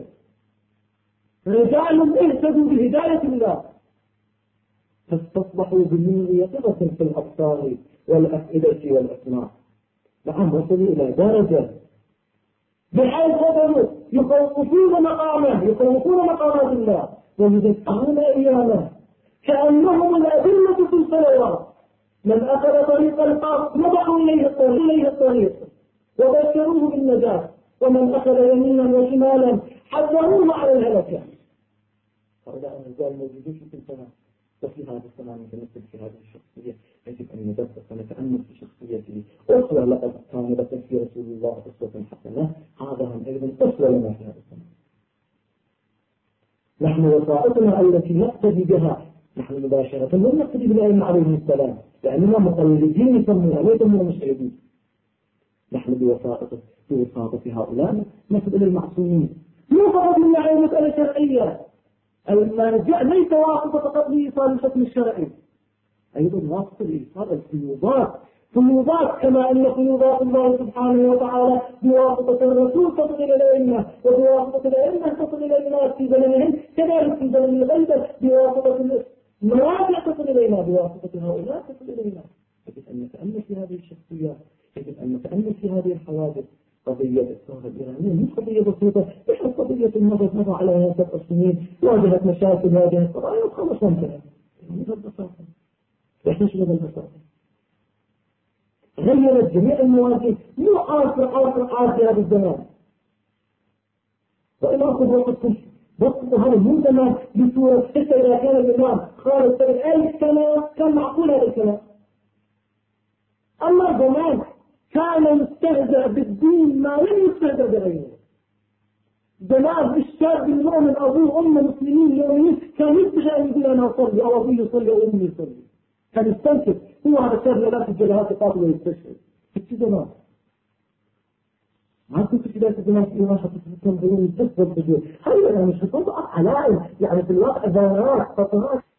Speaker 1: رجال اهتدوا بهداية الله فاستصبحوا بنور يقظة في الأبصار والأفئدة والأسماع. نعم وصلوا إلى درجة بحيث قدروا يخوفون مقامات الله ويدفعون إيانا كأنهم الأدلة في الصلوات. من أخذ طريق الحق وضعوا إليه الطريق وبشروه بالنجاة، ومن أخذ يمينا وشمالا حذروه على الهلكة. هؤلاء الرجال موجودين في السماء، وفي هذا السماء نتمثل في هذه الشخصية. يجب أن ندقق ونتأمل في شخصيته. أسوة لقد كان لكم في رسول الله أسوة حسنة، هذا هم أيضا أسوة لنا في هذا السماء. نحن وسائطنا التي نقتدي بها نحن مباشرة لم نقتدي بالأئمة عليهم السلام لأننا مقلدين يسمونها ويسمون مشاهدين. نحن بوساطة هؤلاء نصل إلى المعصومين. مو فقط من ناحية مسألة شرعية، المرجع ليس واسطة فقط لإيصال الحكم الشرعي، أيضا واسطة لإيصال الفيوضات كما أن فيوضات الله سبحانه وتعالى بواسطة الرسول تصل إلى الأئمة، وبواسطة الأئمة تصل إلى الناس في زمنهم، كذلك في زمن الغيبة بواسطة المراجع تصل إلينا، بواسطة هؤلاء تصل إلينا. يجب أن نتأمل في هذه الشخصيات، يجب أن نتأمل في هذه الحوادث. قضية الثورة الإيرانية مش قضية بسيطة، مش قضية مضى عليها 7 سنين، واجهت مشاكل، واجهت قضايا وخلص انتهت. ببساطة يحتاج إلى البساطة. غيرت جميع المواجهات، مو عاصر في هذا الزمان. وإن أخذ وقت هذا مو زمان بصورة حتى إذا كان الإمام خالد سنة 1000 سنة كان معقول هذا الكلام. أما زمان كان مستهزأ بالدين ما لم يستهزأ بغيره. زمان الشاب المؤمن أبوه أمه مسلمين يؤمنين كان يستطيع أن يقول أنا أصلي أو أبوي يصلي أو أمي يصلي، كان يستنكر. هو هذا الشاب لا في الجبهات يقاتل ويستشهد في زمان. ما كنت في ذلك الزمان في واحد تنظرون تكبر الفجور. هذا يعني مش تطبع علائم، يعني في الواقع ذرات فترات